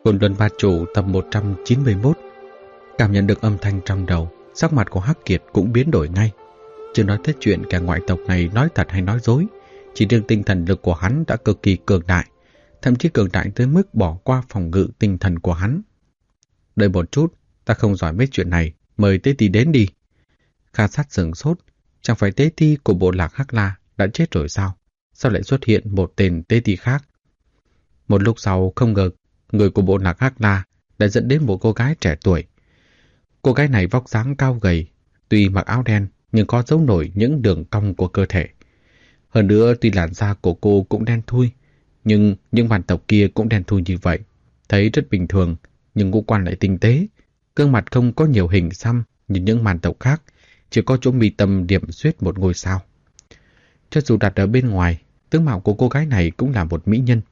Côn Luân Ba Chủ tập 191. Cảm nhận được âm thanh trong đầu, sắc mặt của Hắc Kiệt cũng biến đổi ngay. Chưa nói tới chuyện kẻ ngoại tộc này nói thật hay nói dối, chỉ riêng tinh thần lực của hắn đã cực kỳ cường đại, thậm chí cường đại tới mức bỏ qua phòng ngự tinh thần của hắn. Đợi một chút, ta không giỏi mấy chuyện này, mời Tế Ti đến đi. Kha Sát sửng sốt, chẳng phải Tế Ti của bộ lạc Hắc La đã chết rồi sao? Sao lại xuất hiện một tên Tế Ti khác? Một lúc sau, không ngờ người của bộ lạc Hắc La đã dẫn đến một cô gái trẻ tuổi. Cô gái này vóc dáng cao gầy, tuy mặc áo đen nhưng có dấu nổi những đường cong của cơ thể. Hơn nữa, tuy làn da của cô cũng đen thui, nhưng những bản tộc kia cũng đen thui như vậy, thấy rất bình thường, nhưng ngũ quan lại tinh tế, gương mặt không có nhiều hình xăm như những màn tộc khác, chỉ có chỗ mi tâm điểm xuyết một ngôi sao. Cho dù đặt ở bên ngoài, tướng mạo của cô gái này cũng là một mỹ nhân.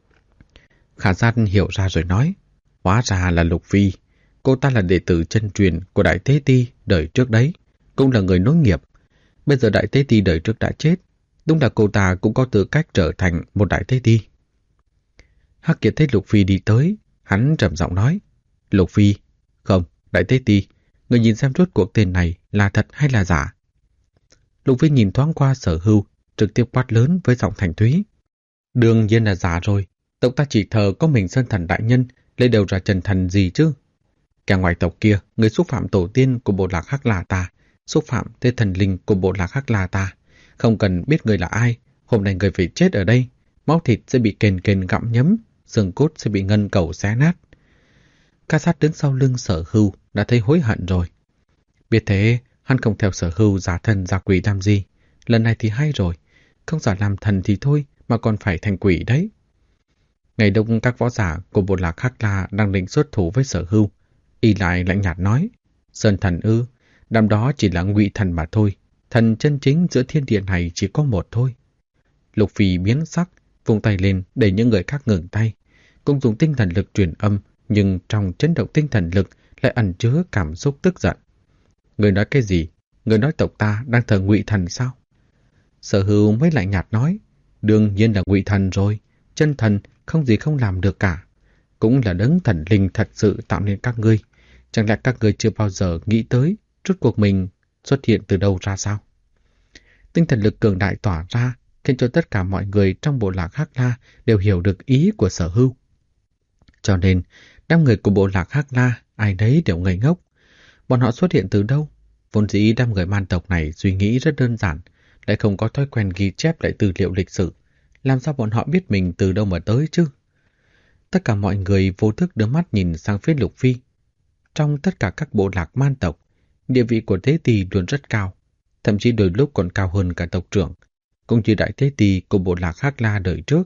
Khả Gian hiểu ra rồi nói, hóa ra là Lục Phi. Cô ta là đệ tử chân truyền của Đại Tế Ti đời trước đấy, cũng là người nối nghiệp. Bây giờ Đại Tế Ti đời trước đã chết, đúng là cô ta cũng có tư cách trở thành một Đại Tế Ti. Hắc Kiệt thấy Lục Phi đi tới, hắn trầm giọng nói, Lục Phi, không, Đại Tế Ti, người nhìn xem rốt cuộc tên này là thật hay là giả. Lục Phi nhìn thoáng qua Sở Hưu, trực tiếp quát lớn với giọng thành thúy. Đương nhiên là giả rồi, tộc ta chỉ thờ có mình Sơn Thần đại nhân, lấy đầu ra Trần Thần gì chứ? Kẻ ngoài tộc kia, người xúc phạm tổ tiên của bộ lạc Hắc La ta, xúc phạm tới thần linh của bộ lạc Hắc La ta. Không cần biết người là ai, hôm nay người phải chết ở đây, máu thịt sẽ bị kền kền gặm nhấm, xương cốt sẽ bị ngân cầu xé nát. Ca Sát đứng sau lưng Sở Hưu đã thấy hối hận rồi. Biết thế, hắn không theo Sở Hưu giả thần giả quỷ làm gì. Lần này thì hay rồi, không giả làm thần thì thôi mà còn phải thành quỷ đấy. Ngày đông các võ giả của bộ lạc Hắc La đang định xuất thủ với Sở Hưu, y lại lạnh nhạt nói, Sơn Thần ư, đám đó chỉ là ngụy thần mà thôi, thần chân chính giữa thiên địa này chỉ có một thôi. Lục Phi biến sắc, vung tay lên để những người khác ngừng tay, cũng dùng tinh thần lực truyền âm, nhưng trong chấn động tinh thần lực lại ẩn chứa cảm xúc tức giận. Người nói cái gì? Người nói tộc ta đang thờ ngụy thần sao? Sở Hưu mới lạnh nhạt nói, đương nhiên là ngụy thần rồi, chân thần không gì không làm được cả. Cũng là đấng thần linh thật sự tạo nên các ngươi. Chẳng lẽ các ngươi chưa bao giờ nghĩ tới rốt cuộc mình xuất hiện từ đâu ra sao? Tinh thần lực cường đại tỏa ra, khiến cho tất cả mọi người trong bộ lạc Hắc La đều hiểu được ý của Sở Hưu. Cho nên, đám người của bộ lạc Hắc La ai đấy đều ngây ngốc. Bọn họ xuất hiện từ đâu? Vốn dĩ đám người man tộc này suy nghĩ rất đơn giản, lại không có thói quen ghi chép lại tư liệu lịch sử. Làm sao bọn họ biết mình từ đâu mà tới chứ? Tất cả mọi người vô thức đưa mắt nhìn sang phía Lục Phi. Trong tất cả các bộ lạc man tộc, địa vị của Tế Ti luôn rất cao, thậm chí đôi lúc còn cao hơn cả tộc trưởng, cũng như Đại Tế Ti của bộ lạc Hắc La đời trước.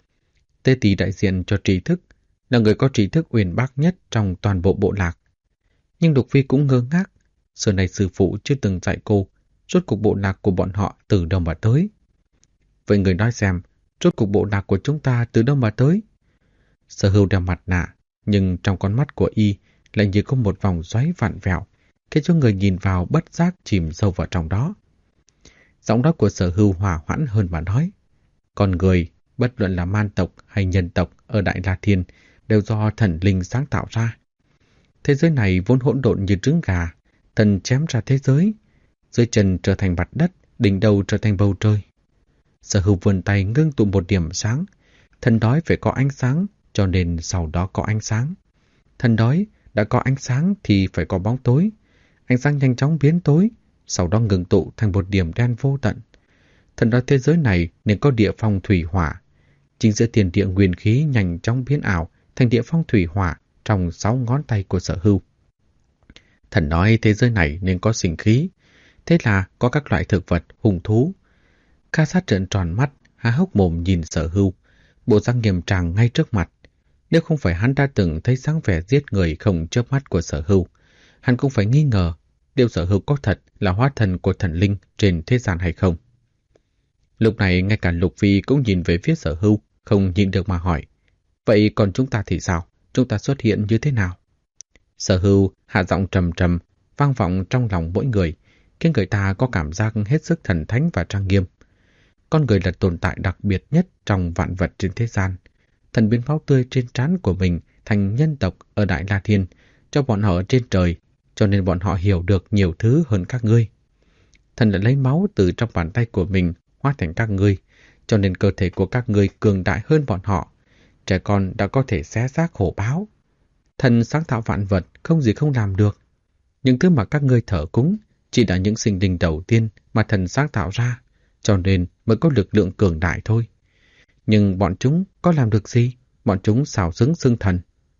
Tế Ti đại diện cho trí thức, là người có trí thức uyên bác nhất trong toàn bộ bộ lạc. Nhưng Lục Phi cũng ngơ ngác, xưa này sư phụ chưa từng dạy cô, rốt cuộc bộ lạc của bọn họ từ đâu mà tới. Vậy người nói xem, rốt cuộc bộ lạc của chúng ta từ đâu mà tới? Sở Hưu đeo mặt nạ, nhưng trong con mắt của y lại như có một vòng xoáy vặn vẹo, khiến cho người nhìn vào bất giác chìm sâu vào trong đó. Giọng nói của Sở Hưu hòa hoãn hơn mà nói, con người, bất luận là man tộc hay nhân tộc ở Đại La Thiên, đều do thần linh sáng tạo ra. Thế giới này vốn hỗn độn như trứng gà, thần chém ra thế giới, dưới chân trở thành mặt đất, đỉnh đầu trở thành bầu trời. Sở Hưu vươn tay ngưng tụ một điểm sáng, thần đói phải có ánh sáng, cho nên sau đó có ánh sáng. Thần đói đã có ánh sáng thì phải có bóng tối. Ánh sáng nhanh chóng biến tối, sau đó ngừng tụ thành một điểm đen vô tận. Thần đói thế giới này nên có địa phong thủy hỏa. Chính giữa thiên địa nguyên khí nhanh chóng biến ảo thành địa phong thủy hỏa trong 6 ngón tay của Sở Hưu. Thần nói thế giới này nên có sinh khí, thế là có các loại thực vật, hung thú. Ca Sát trợn tròn mắt, há hốc mồm nhìn Sở Hưu, bộ dáng nghiêm trang ngay trước mặt. Nếu không phải hắn đã từng thấy dáng vẻ giết người không chớp mắt của Sở Hưu, hắn cũng phải nghi ngờ liệu Sở Hưu có thật là hóa thân của thần linh trên thế gian hay không. Lúc này ngay cả Lục Phi cũng nhìn về phía Sở Hưu, không nhịn được mà hỏi, vậy còn chúng ta thì sao? Chúng ta xuất hiện như thế nào? Sở Hưu hạ giọng trầm trầm, vang vọng trong lòng mỗi người, khiến người ta có cảm giác hết sức thần thánh và trang nghiêm. Con người là tồn tại đặc biệt nhất trong vạn vật trên thế gian. Thần biến máu tươi trên trán của mình thành nhân tộc ở Đại La Thiên, cho bọn họ ở trên trời, cho nên bọn họ hiểu được nhiều thứ hơn các ngươi. Thần đã lấy máu từ trong bàn tay của mình hóa thành các ngươi, cho nên cơ thể của các ngươi cường đại hơn bọn họ. Trẻ con đã có thể xé xác hổ báo. Thần sáng tạo vạn vật, không gì không làm được. Những thứ mà các ngươi thờ cúng chỉ là những sinh linh đầu tiên mà thần sáng tạo ra, cho nên mới có lực lượng cường đại thôi. Nhưng bọn chúng có làm được gì? Bọn chúng xào xứng xưng thần.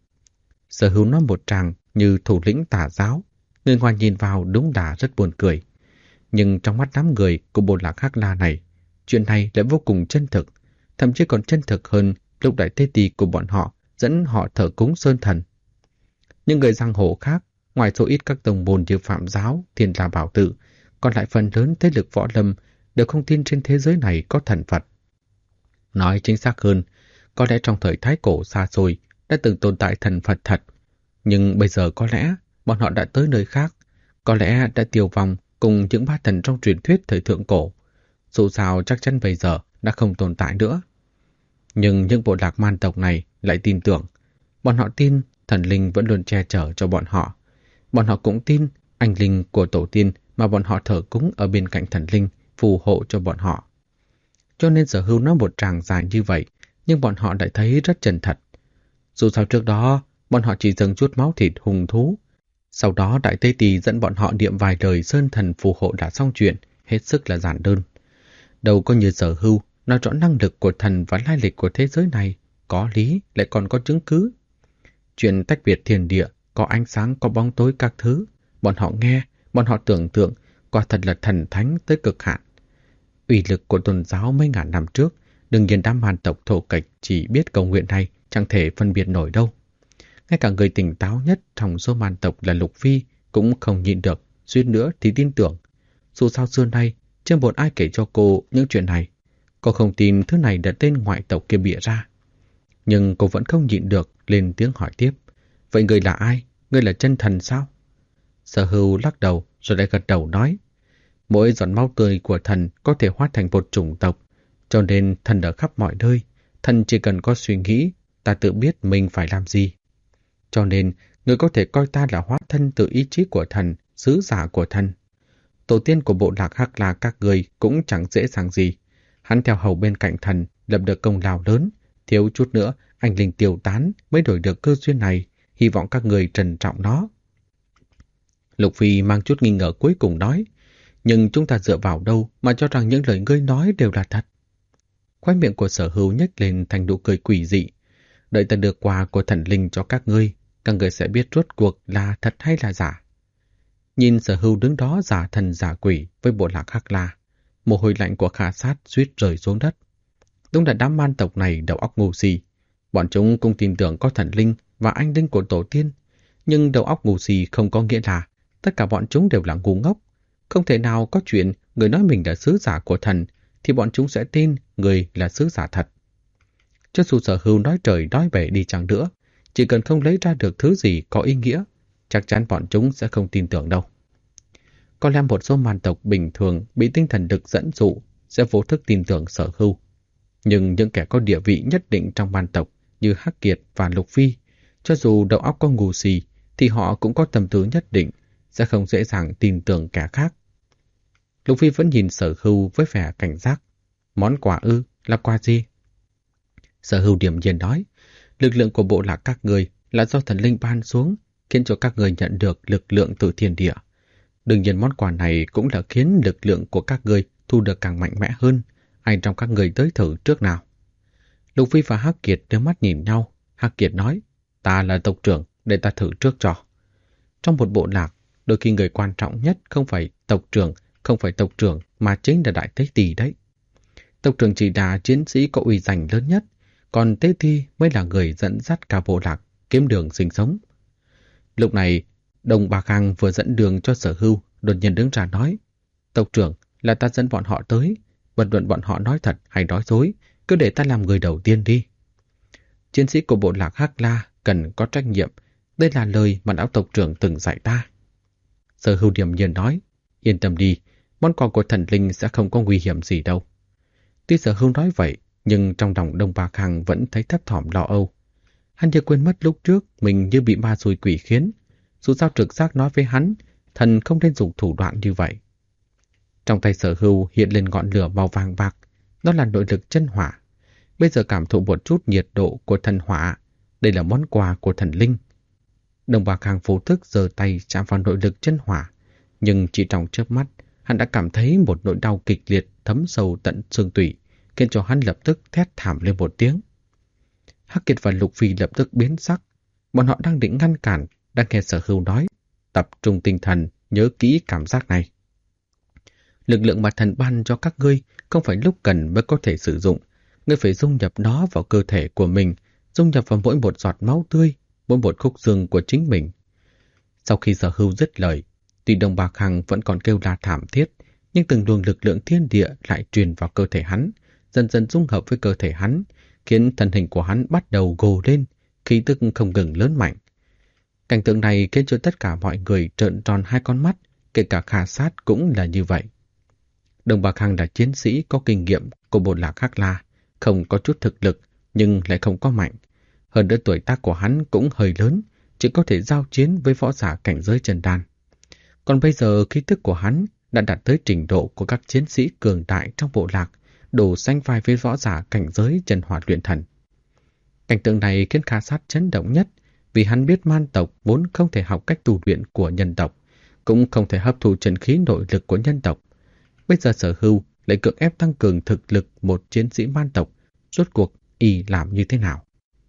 Sở Hữu nói một tràng như thủ lĩnh tà giáo, người ngoài nhìn vào đúng là rất buồn cười. Nhưng trong mắt đám người của bộ lạc Hắc La này, chuyện này lại vô cùng chân thực, thậm chí còn chân thực hơn lúc đại tế tỳ của bọn họ dẫn họ thờ cúng sơn thần. Những người giang hồ khác, ngoài số ít các tông môn như Phạm Giáo, Thiên La Bảo Tự, còn lại phần lớn thế lực võ lâm đều không tin trên thế giới này có thần Phật. Nói chính xác hơn, có lẽ trong thời Thái Cổ xa xôi đã từng tồn tại thần Phật thật, nhưng bây giờ có lẽ bọn họ đã tới nơi khác, có lẽ đã tiêu vong cùng những ba thần trong truyền thuyết thời thượng cổ. Dù sao chắc chắn bây giờ đã không tồn tại nữa. Nhưng những bộ lạc man tộc này lại tin tưởng. Bọn họ tin thần linh vẫn luôn che chở cho bọn họ. Bọn họ cũng tin anh linh của tổ tiên mà bọn họ thờ cúng ở bên cạnh thần linh phù hộ cho bọn họ. Cho nên Sở Hữu nói một tràng dài như vậy, nhưng bọn họ lại thấy rất chân thật. Dù sao trước đó, bọn họ chỉ dâng chút máu thịt hùng thú. Sau đó Đại Tế Tỳ dẫn bọn họ niệm vài lời sơn thần phù hộ đã xong chuyện, hết sức là giản đơn. Đâu có như Sở Hữu nói rõ năng lực của thần và lai lịch của thế giới này, có lý lại còn có chứng cứ. Chuyện tách biệt thiên địa, có ánh sáng, có bóng tối các thứ, bọn họ nghe, bọn họ tưởng tượng, quả thật là thần thánh tới cực hạn. Uy lực của tôn giáo mấy ngàn năm trước, đương nhiên đám man tộc thổ kịch chỉ biết cầu nguyện này chẳng thể phân biệt nổi đâu. Ngay cả người tỉnh táo nhất trong số man tộc là Lục Phi cũng không nhịn được, suýt nữa thì tin tưởng. Dù sao xưa nay, chưa một ai kể cho cô những chuyện này. Cô không tin thứ này là tên ngoại tộc kia bịa ra. Nhưng cô vẫn không nhịn được, lên tiếng hỏi tiếp. Vậy người là ai? Người là chân thần sao? Sở Hữu lắc đầu rồi lại gật đầu nói. Mỗi giọt máu tươi của thần có thể hóa thành một chủng tộc, cho nên thần ở khắp mọi nơi. Thần chỉ cần có suy nghĩ, ta tự biết mình phải làm gì. Cho nên, người có thể coi ta là hóa thân từ ý chí của thần, sứ giả của thần. Tổ tiên của bộ lạc Hắc La các người cũng chẳng dễ dàng gì. Hắn theo hầu bên cạnh thần, lập được công lao lớn. Thiếu chút nữa, anh linh tiêu tán mới đổi được cơ duyên này. Hy vọng các người trân trọng nó. Lục Phi mang chút nghi ngờ cuối cùng nói. Nhưng chúng ta dựa vào đâu mà cho rằng những lời ngươi nói đều là thật? Khóe miệng của Sở Hữu nhếch lên thành nụ cười quỷ dị. Đợi ta đưa quà của thần linh cho các người sẽ biết rốt cuộc là thật hay là giả. Nhìn Sở Hữu đứng đó giả thần giả quỷ với bộ lạc Hắc La, mồ hôi lạnh của Khả Sát suýt rơi xuống đất. Đúng là đám man tộc này đầu óc ngu si. Bọn chúng cũng tin tưởng có thần linh và anh linh của tổ tiên, nhưng đầu óc ngu si không có nghĩa là tất cả bọn chúng đều là ngu ngốc. Không thể nào có chuyện người nói mình là sứ giả của thần thì bọn chúng sẽ tin người là sứ giả thật. Cho dù Sở Hữu nói trời nói bể đi chăng nữa, chỉ cần không lấy ra được thứ gì có ý nghĩa, chắc chắn bọn chúng sẽ không tin tưởng đâu. Có lẽ một số man tộc bình thường bị tinh thần lực dẫn dụ sẽ vô thức tin tưởng Sở Hữu. Nhưng những kẻ có địa vị nhất định trong man tộc như Hắc Kiệt và Lục Phi, cho dù đầu óc có ngu si thì họ cũng có tâm tư nhất định, sẽ không dễ dàng tin tưởng kẻ khác. Lục Phi vẫn nhìn Sở Hữu với vẻ cảnh giác. Món quà ư, là quà gì? Sở Hữu điềm nhiên nói, lực lượng của bộ lạc các người là do thần linh ban xuống, khiến cho các người nhận được lực lượng từ thiên địa. Đương nhiên món quà này cũng là khiến lực lượng của các người thu được càng mạnh mẽ hơn. Ai trong các người tới thử trước nào? Lục Phi và Hắc Kiệt đưa mắt nhìn nhau. Hắc Kiệt nói, ta là tộc trưởng, để ta thử trước cho. Trong một bộ lạc, đôi khi người quan trọng nhất không phải tộc trưởng mà chính là Đại Tế Tỳ đấy. Tộc trưởng chỉ là chiến sĩ có uy danh lớn nhất, còn Tế Tỳ mới là người dẫn dắt cả bộ lạc kiếm đường sinh sống. Lúc này, Đồng Bà Khang vừa dẫn đường cho Sở Hữu, đột nhiên đứng ra nói, tộc trưởng, là ta dẫn bọn họ tới, bất luận bọn họ nói thật hay nói dối, cứ để ta làm người đầu tiên đi. Chiến sĩ của bộ lạc Hắc La cần có trách nhiệm, đây là lời mà lão tộc trưởng từng dạy ta. Sở Hữu điềm nhiên nói, yên tâm đi, món quà của thần linh sẽ không có nguy hiểm gì đâu. Tuy Sở Hữu nói vậy, nhưng trong lòng Đông Ba Khang vẫn thấy thấp thỏm lo âu. Hắn như quên mất lúc trước mình như bị ma xui quỷ khiến. Dù sao trực giác nói với hắn, thần không nên dùng thủ đoạn như vậy. Trong tay Sở Hưu hiện lên ngọn lửa màu vàng bạc, đó là nội lực chân hỏa. Bây giờ cảm thụ một chút nhiệt độ của thần hỏa, đây là món quà của thần linh. Đồng Bạc Khang vô thức giơ tay chạm vào nội lực chân hỏa, nhưng chỉ trong chớp mắt, hắn đã cảm thấy một nỗi đau kịch liệt thấm sâu tận xương tủy, khiến cho hắn lập tức thét thảm lên một tiếng. Hắc Kiệt và Lục Phi lập tức biến sắc, bọn họ đang định ngăn cản, đang nghe Sở Hưu nói, tập trung tinh thần, nhớ kỹ cảm giác này. Lực lượng mà thần ban cho các ngươi không phải lúc cần mới có thể sử dụng, ngươi phải dung nhập nó vào cơ thể của mình, dung nhập vào mỗi một giọt máu tươi, mỗi một khúc xương của chính mình. Sau khi Sở Hưu dứt lời, tuy Đồng Bạc Hằng vẫn còn kêu la thảm thiết, nhưng từng luồng lực lượng thiên địa lại truyền vào cơ thể hắn, dần dần dung hợp với cơ thể hắn, khiến thân hình của hắn bắt đầu gồ lên, khí tức không ngừng lớn mạnh. Cảnh tượng này khiến cho tất cả mọi người trợn tròn hai con mắt, kể cả Kha Sát cũng là như vậy. Đồng Bạc Hằng là chiến sĩ có kinh nghiệm của bộ lạc Hắc La, không có chút thực lực nhưng lại không có mạnh. Hơn nữa tuổi tác của hắn cũng hơi lớn, chỉ có thể giao chiến với võ giả cảnh giới chân đan. Còn bây giờ khí tức của hắn đã đạt tới trình độ của các chiến sĩ cường đại trong bộ lạc, đủ sánh vai với võ giả cảnh giới chân hỏa luyện thần. Cảnh tượng này khiến Kha Sát chấn động nhất, vì hắn biết man tộc vốn không thể học cách tu luyện của nhân tộc, cũng không thể hấp thụ chân khí nội lực của nhân tộc. Bây giờ Sở Hưu lại cưỡng ép tăng cường thực lực một chiến sĩ man tộc, rốt cuộc y làm như thế nào?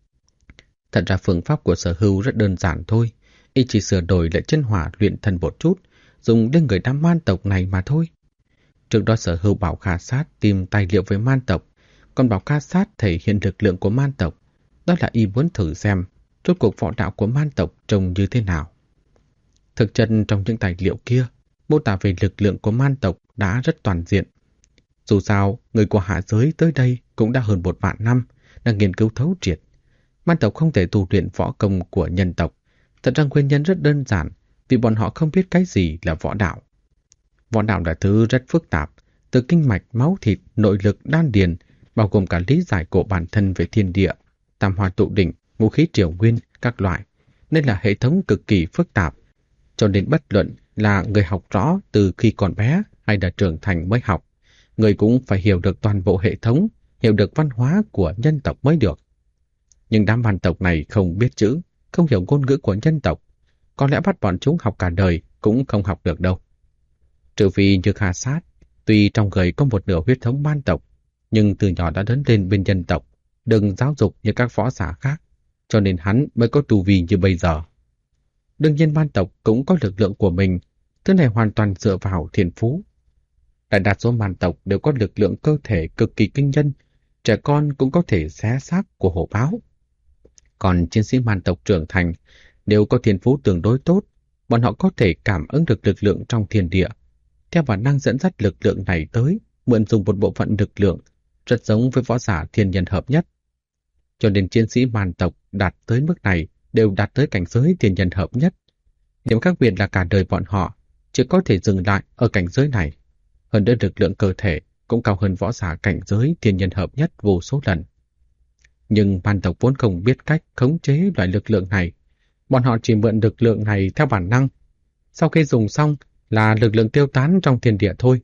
Thật ra phương pháp của Sở Hưu rất đơn giản thôi, y chỉ sửa đổi lại chân hỏa luyện thần một chút, dùng đến người đám man tộc này mà thôi. Trước đó Sở Hưu bảo Kha Sát tìm tài liệu với man tộc, còn bảo Kha Sát thể hiện lực lượng của man tộc. Đó là y muốn thử xem rốt cuộc võ đạo của man tộc trông như thế nào. Thực chất trong những tài liệu kia, mô tả về lực lượng của man tộc đã rất toàn diện. Dù sao, người của hạ giới tới đây cũng đã hơn 1.000 năm, đang nghiên cứu thấu triệt. Man tộc không thể tu luyện võ công của nhân tộc. Thật ra nguyên nhân rất đơn giản, vì bọn họ không biết cái gì là võ đạo. Võ đạo là thứ rất phức tạp, từ kinh mạch, máu thịt, nội lực, đan điền, bao gồm cả lý giải của bản thân về thiên địa, tam hoa tụ đỉnh, ngũ khí triều nguyên, các loại, nên là hệ thống cực kỳ phức tạp. Cho nên bất luận là người học rõ từ khi còn bé hay là trưởng thành mới học, người cũng phải hiểu được toàn bộ hệ thống, hiểu được văn hóa của nhân tộc mới được. Nhưng đám man tộc này không biết chữ, không hiểu ngôn ngữ của nhân tộc, có lẽ bắt bọn chúng học cả đời cũng không học được đâu. Trừ vì như Kha Sát, tuy trong người có một nửa huyết thống man tộc, nhưng từ nhỏ đã lớn lên bên nhân tộc, đừng giáo dục như các võ giả khác, cho nên hắn mới có tu vi như bây giờ. Đương nhiên man tộc cũng có lực lượng của mình, thứ này hoàn toàn dựa vào thiên phú. Đại đa số man tộc đều có lực lượng cơ thể cực kỳ kinh nhân, trẻ con cũng có thể xé xác của hổ báo. Còn chiến sĩ man tộc trưởng thành đều có thiên phú tương đối tốt, bọn họ có thể cảm ứng được lực lượng trong thiên địa. Theo bản năng dẫn dắt lực lượng này tới, mượn dùng một bộ phận lực lượng, rất giống với võ giả thiên nhân hợp nhất. Cho nên chiến sĩ man tộc đạt tới mức này đều đạt tới cảnh giới thiên nhân hợp nhất. Điểm khác biệt là cả đời bọn họ chỉ có thể dừng lại ở cảnh giới này. Hơn nữa lực lượng cơ thể cũng cao hơn võ giả cảnh giới thiên nhân hợp nhất vô số lần. Nhưng man tộc vốn không biết cách khống chế loại lực lượng này. Bọn họ chỉ mượn lực lượng này theo bản năng. Sau khi dùng xong là lực lượng tiêu tán trong thiên địa thôi.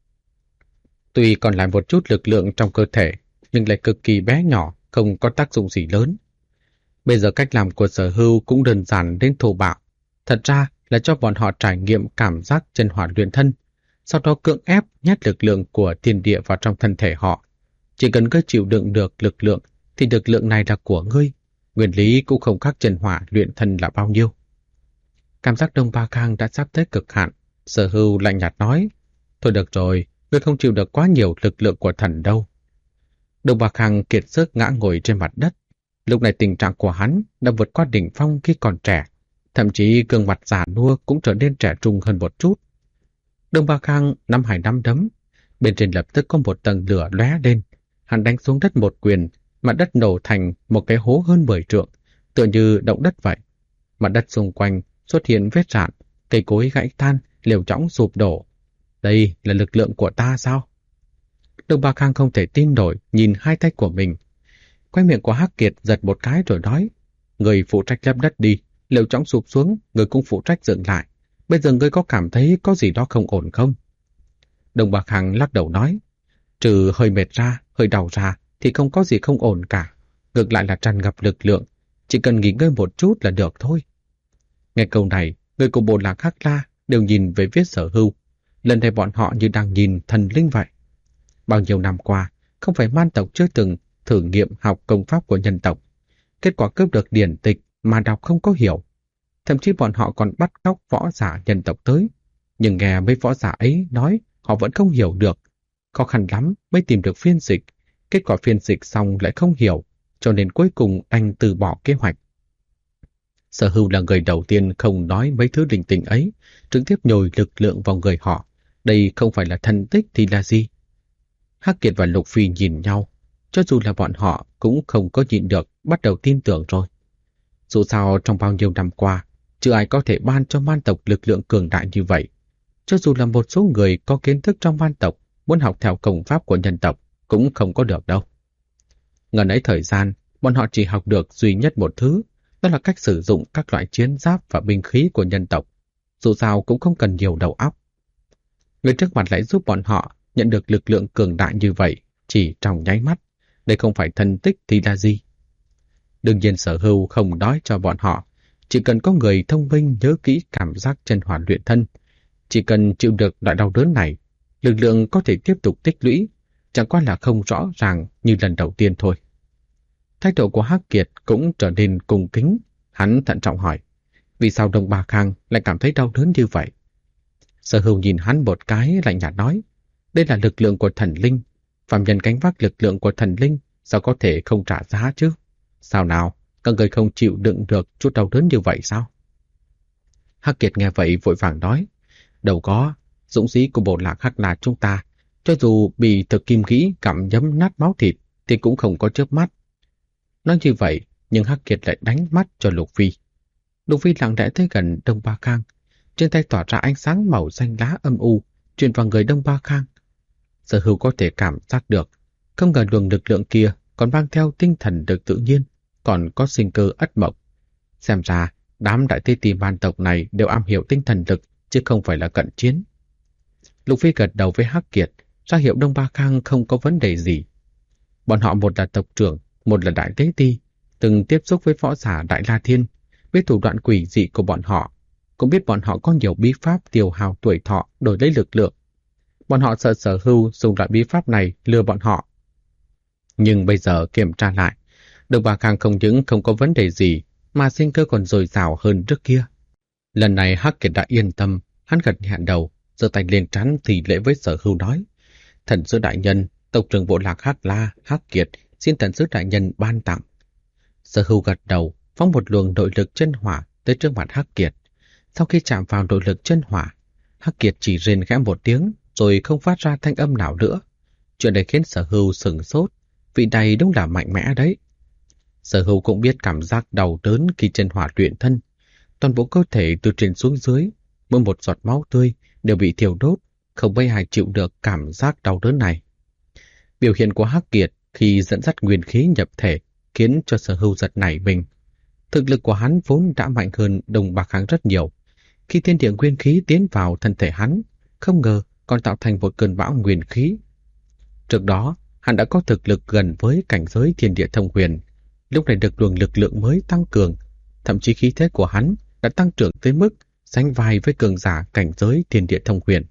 Tuy còn lại một chút lực lượng trong cơ thể, nhưng lại cực kỳ bé nhỏ, không có tác dụng gì lớn. Bây giờ cách làm của Sở Hưu cũng đơn giản đến thô bạo. Thật ra là cho bọn họ trải nghiệm cảm giác chân hỏa luyện thân, sau đó cưỡng ép nhét lực lượng của thiên địa vào trong thân thể họ. Chỉ cần ngươi chịu đựng được lực lượng, thì lực lượng này là của ngươi. Nguyên lý cũng không khác chân hỏa luyện thân là bao nhiêu. Cảm giác Đông Ba Khang đã sắp tới cực hạn. Sở Hưu lạnh nhạt nói, thôi được rồi, ngươi không chịu được quá nhiều lực lượng của thần đâu. Đông Ba Khang kiệt sức ngã ngồi trên mặt đất. Lúc này tình trạng của hắn đã vượt qua đỉnh phong khi còn trẻ, thậm chí gương mặt già nua cũng trở nên trẻ trung hơn một chút. Đông Ba Khang nắm hai nắm đấm, bên trên lập tức có một tầng lửa lóe lên. Hắn đánh xuống đất một quyền, mặt đất nổ thành một cái hố hơn 10 trượng, tựa như động đất vậy. Mặt đất xung quanh xuất hiện vết rạn, cây cối gãy tan, liều chõng sụp đổ. Đây là lực lượng của ta sao? Đông Ba Khang không thể tin nổi nhìn hai tay của mình. Quay miệng của Hắc Kiệt giật một cái rồi nói, Người phụ trách lấp đất đi, lều chõng sụp xuống, người cũng phụ trách dựng lại. Bây giờ ngươi có cảm thấy có gì đó không ổn không? Đồng Bạc Hằng lắc đầu nói, trừ hơi mệt ra, hơi đau ra, thì không có gì không ổn cả. Ngược lại là tràn ngập lực lượng, chỉ cần nghỉ ngơi một chút là được thôi. Nghe câu này, người của bộ lạc Hắc La đều nhìn về phía Sở Hưu. Lần này bọn họ như đang nhìn thần linh vậy. Bao nhiêu năm qua, không phải man tộc chưa từng thử nghiệm học công pháp của nhân tộc. Kết quả cướp được điển tịch mà đọc không có hiểu. Thậm chí bọn họ còn bắt cóc võ giả nhân tộc tới. Nhưng nghe mấy võ giả ấy nói, họ vẫn không hiểu được. Khó khăn lắm mới tìm được phiên dịch. Kết quả phiên dịch xong lại không hiểu, cho nên cuối cùng anh từ bỏ kế hoạch. Sở Hưu là người đầu tiên không nói mấy thứ linh tinh ấy, trực tiếp nhồi lực lượng vào người họ. Đây không phải là thần tích thì là gì? Hắc Kiệt và Lục Phi nhìn nhau, cho dù là bọn họ cũng không có nhịn được, bắt đầu tin tưởng rồi. Dù sao trong bao nhiêu năm qua, chưa ai có thể ban cho man tộc lực lượng cường đại như vậy. Cho dù là một số người có kiến thức trong man tộc, muốn học theo công pháp của nhân tộc, cũng không có được đâu. Ngần ấy thời gian, bọn họ chỉ học được duy nhất một thứ, đó là cách sử dụng các loại chiến giáp và binh khí của nhân tộc. Dù sao cũng không cần nhiều đầu óc. Người trước mặt lại giúp bọn họ nhận được lực lượng cường đại như vậy, chỉ trong nháy mắt. Đây không phải thần tích thì là gì? Đương nhiên Sở Hưu không nói cho bọn họ. Chỉ cần có người thông minh nhớ kỹ cảm giác chân hỏa luyện thân, chỉ cần chịu được loại đau đớn này, lực lượng có thể tiếp tục tích lũy, chẳng qua là không rõ ràng như lần đầu tiên thôi. Thái độ của Hắc Kiệt cũng trở nên cung kính. Hắn thận trọng hỏi, vì sao Đông Ba Khang lại cảm thấy đau đớn như vậy? Sở Hưu nhìn hắn một cái lạnh nhạt nói, đây là lực lượng của thần linh. Phạm nhân gánh vác lực lượng của thần linh, sao có thể không trả giá chứ? Sao nào, các người không chịu đựng được chút đau đớn như vậy sao? Hắc Kiệt nghe vậy vội vàng nói, đâu có, dũng sĩ của bộ lạc Hắc La chúng ta, cho dù bị thực kim khí cặm nhấm nát máu thịt, thì cũng không có chớp mắt. Nói như vậy, nhưng Hắc Kiệt lại đánh mắt cho Lục Phi. Lục Phi lặng lẽ tới gần Đông Ba Khang, trên tay tỏa ra ánh sáng màu xanh lá âm u, truyền vào người Đông Ba Khang. Sở Hưu có thể cảm giác được, không ngờ luồng lực lượng kia còn mang theo tinh thần được tự nhiên, còn có sinh cơ ất mộc. Xem ra, đám đại tế ti man tộc này đều am hiểu tinh thần lực, chứ không phải là cận chiến. Lục Phi gật đầu với Hắc Kiệt, ra hiệu Đông Ba Khang không có vấn đề gì. Bọn họ một là tộc trưởng, một là đại tế ti, từng tiếp xúc với võ giả Đại La Thiên, biết thủ đoạn quỷ dị của bọn họ, cũng biết bọn họ có nhiều bí pháp tiêu hao tuổi thọ đổi lấy lực lượng. Bọn họ sợ Sở Hưu dùng loại bí pháp này lừa bọn họ. Nhưng bây giờ kiểm tra lại, Đông Ba Khang không những không có vấn đề gì, mà sinh cơ còn dồi dào hơn trước kia. Lần này Hắc Kiệt đã yên tâm, hắn gật nhẹ đầu, giơ tay lên trán thì lễ với Sở Hưu nói, thần sứ đại nhân, tộc trưởng bộ lạc Hắc La, Hắc Kiệt xin thần sứ đại nhân ban tặng. Sở Hưu gật đầu, phóng một luồng nội lực chân hỏa tới trước mặt Hắc Kiệt. Sau khi chạm vào nội lực chân hỏa, Hắc Kiệt chỉ rên khẽ một tiếng, rồi không phát ra thanh âm nào nữa. Chuyện này khiến Sở Hưu sửng sốt, vị này đúng là mạnh mẽ đấy. Sở Hưu cũng biết cảm giác đau đớn khi chân hỏa luyện thân. Toàn bộ cơ thể từ trên xuống dưới, mỗi một giọt máu tươi đều bị thiêu đốt, không mấy ai chịu được cảm giác đau đớn này. Biểu hiện của Hắc Kiệt khi dẫn dắt nguyên khí nhập thể khiến cho Sở Hưu giật nảy mình. Thực lực của hắn vốn đã mạnh hơn Đông Bạc Khang rất nhiều. Khi thiên địa nguyên khí tiến vào thân thể hắn, không ngờ còn tạo thành một cơn bão nguyên khí. Trước đó, hắn đã có thực lực gần với cảnh giới thiên địa thông huyền. Lúc này được luồng lực lượng mới tăng cường, thậm chí khí thế của hắn đã tăng trưởng tới mức sánh vai với cường giả cảnh giới thiên địa thông huyền.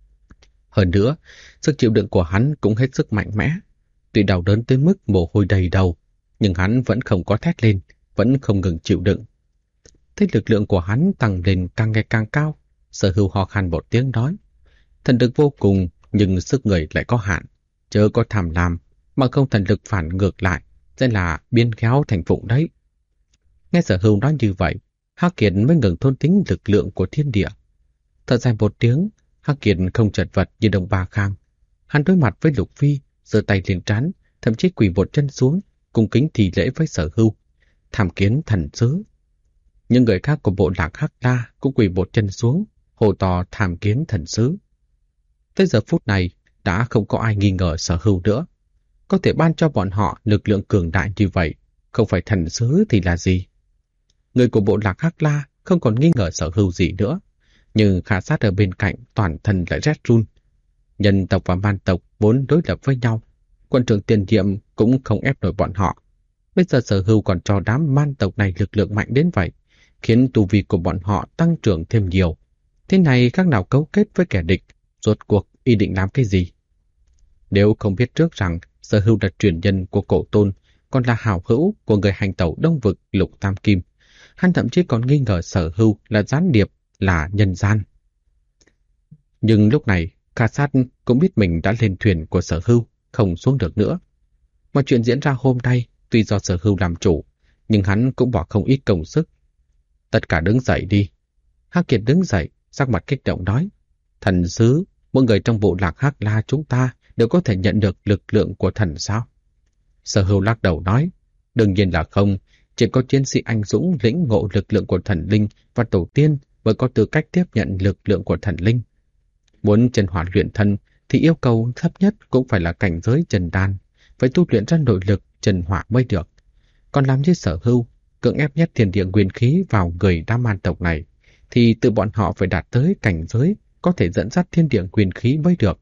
Hơn nữa, sức chịu đựng của hắn cũng hết sức mạnh mẽ. Tuy đau đớn tới mức mồ hôi đầy đầu, nhưng hắn vẫn không có thét lên, vẫn không ngừng chịu đựng. Thấy lực lượng của hắn tăng lên càng ngày càng cao, Sở Hưu ho khan một tiếng nói, thần lực vô cùng nhưng sức người lại có hạn, chớ có tham lam, mà không thần lực phản ngược lại sẽ là biến khéo thành phụng đấy. Nghe Sở Hưu nói như vậy, Hắc Kiệt mới ngừng thôn tính lực lượng của thiên địa. Thở dài một tiếng, Hắc Kiệt không chật vật như Đông Ba Khang. Hắn đối mặt với Lục Phi, giơ tay lên trán, thậm chí quỳ một chân xuống, cung kính thì lễ với Sở Hưu, tham kiến thần sứ. Những người khác của bộ lạc Hắc La cũng quỳ một chân xuống, hô to tham kiến thần sứ. Tới giờ phút này, đã không có ai nghi ngờ Sở Hưu nữa. Có thể ban cho bọn họ lực lượng cường đại như vậy, không phải thần sứ thì là gì? người của bộ lạc Hắc La không còn nghi ngờ Sở Hưu gì nữa, nhưng Khả Sát ở bên cạnh toàn thân lại rét run. Nhân tộc và man tộc vốn đối lập với nhau, quân trưởng tiền nhiệm cũng không ép nổi bọn họ. Bây giờ Sở Hưu còn cho đám man tộc này lực lượng mạnh đến vậy, khiến tu vi của bọn họ tăng trưởng thêm nhiều. Thế này khác nào cấu kết với kẻ địch, rốt cuộc ý định làm cái gì? Nếu không biết trước rằng Sở Hưu là truyền nhân của cổ tôn, còn là hảo hữu của người hành tẩu Đông Vực Lục Tam Kim, hắn thậm chí còn nghi ngờ Sở Hưu là gián điệp, là nhân gian. Nhưng lúc này, Khả Sát cũng biết mình đã lên thuyền của Sở Hưu, không xuống được nữa. Mọi chuyện diễn ra hôm nay, tuy do Sở Hưu làm chủ, nhưng hắn cũng bỏ không ít công sức. Tất cả đứng dậy đi. Hắc Kiệt đứng dậy, sắc mặt kích động nói: Thần sứ, mỗi người trong bộ lạc Hắc La chúng ta đều có thể nhận được lực lượng của thần sao? Sở Hưu lắc đầu nói: Đương nhiên là không, chỉ có chiến sĩ anh dũng lĩnh ngộ lực lượng của thần linh và tổ tiên mới có tư cách tiếp nhận lực lượng của thần linh. Muốn chân hỏa luyện thân thì yêu cầu thấp nhất cũng phải là cảnh giới chân đan, phải tu luyện ra nội lực chân hỏa mới được. Còn làm như Sở Hưu, cưỡng ép nhét thiên địa nguyên khí vào người đám man tộc này, thì tự bọn họ phải đạt tới cảnh giới có thể dẫn dắt thiên địa nguyên khí mới được.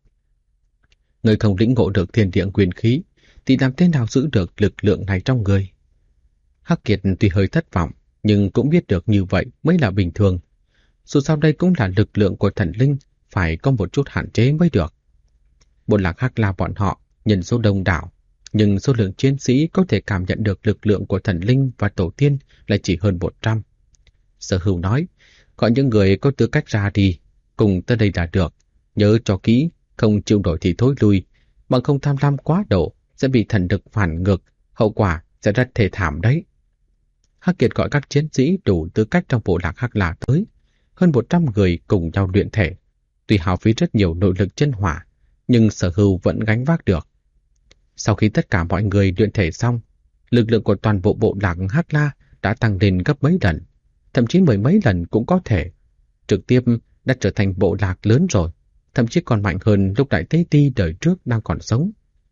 Người không lĩnh ngộ được thiên địa nguyên khí, thì làm thế nào giữ được lực lượng này trong người? Hắc Kiệt tuy hơi thất vọng, nhưng cũng biết được như vậy mới là bình thường. Dù sao đây cũng là lực lượng của thần linh, phải có một chút hạn chế mới được. Bộ lạc Hắc La bọn họ nhân số đông đảo, nhưng số lượng chiến sĩ có thể cảm nhận được lực lượng của thần linh và tổ tiên lại chỉ hơn 100. Sở Hưu nói: Gọi những người có tư cách ra đi, cùng tới đây là được. Nhớ cho kỹ, không chịu nổi thì thối lui, bằng không tham lam quá độ sẽ bị thần lực phản ngược, hậu quả sẽ rất thê thảm đấy. Hắc Kiệt gọi các chiến sĩ đủ tư cách trong bộ lạc Hắc La tới, hơn 100 người cùng nhau luyện thể. Tuy hao phí rất nhiều nội lực chân hỏa, nhưng Sở Hưu vẫn gánh vác được. Sau khi tất cả mọi người luyện thể xong, lực lượng của toàn bộ bộ lạc Hắc La đã tăng lên gấp mấy lần, thậm chí mười mấy lần cũng có thể. Trực tiếp đã trở thành bộ lạc lớn rồi, thậm chí còn mạnh hơn lúc Đại Tế Ti đời trước đang còn sống.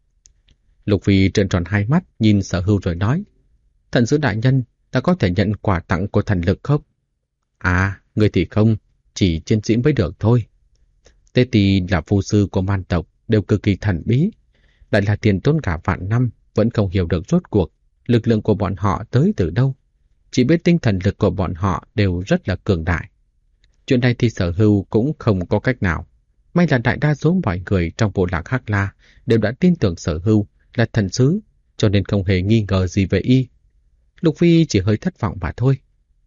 Lục Phi trợn tròn hai mắt nhìn Sở Hưu rồi nói: Thần sứ đại nhân đã có thể nhận quà tặng của thần lực không? À, người thì không, chỉ chiến sĩ mới được thôi. Tế Ti là phu sư của man tộc, đều cực kỳ thần bí. Lại là tiền tốn cả vạn năm, vẫn không hiểu được rốt cuộc lực lượng của bọn họ tới từ đâu. Chỉ biết tinh thần lực của bọn họ đều rất là cường đại. Chuyện này thì Sở Hưu cũng không có cách nào. May là đại đa số mọi người trong bộ lạc Hắc La đều đã tin tưởng Sở Hưu là thần sứ, cho nên không hề nghi ngờ gì về y. Lục Phi chỉ hơi thất vọng mà thôi.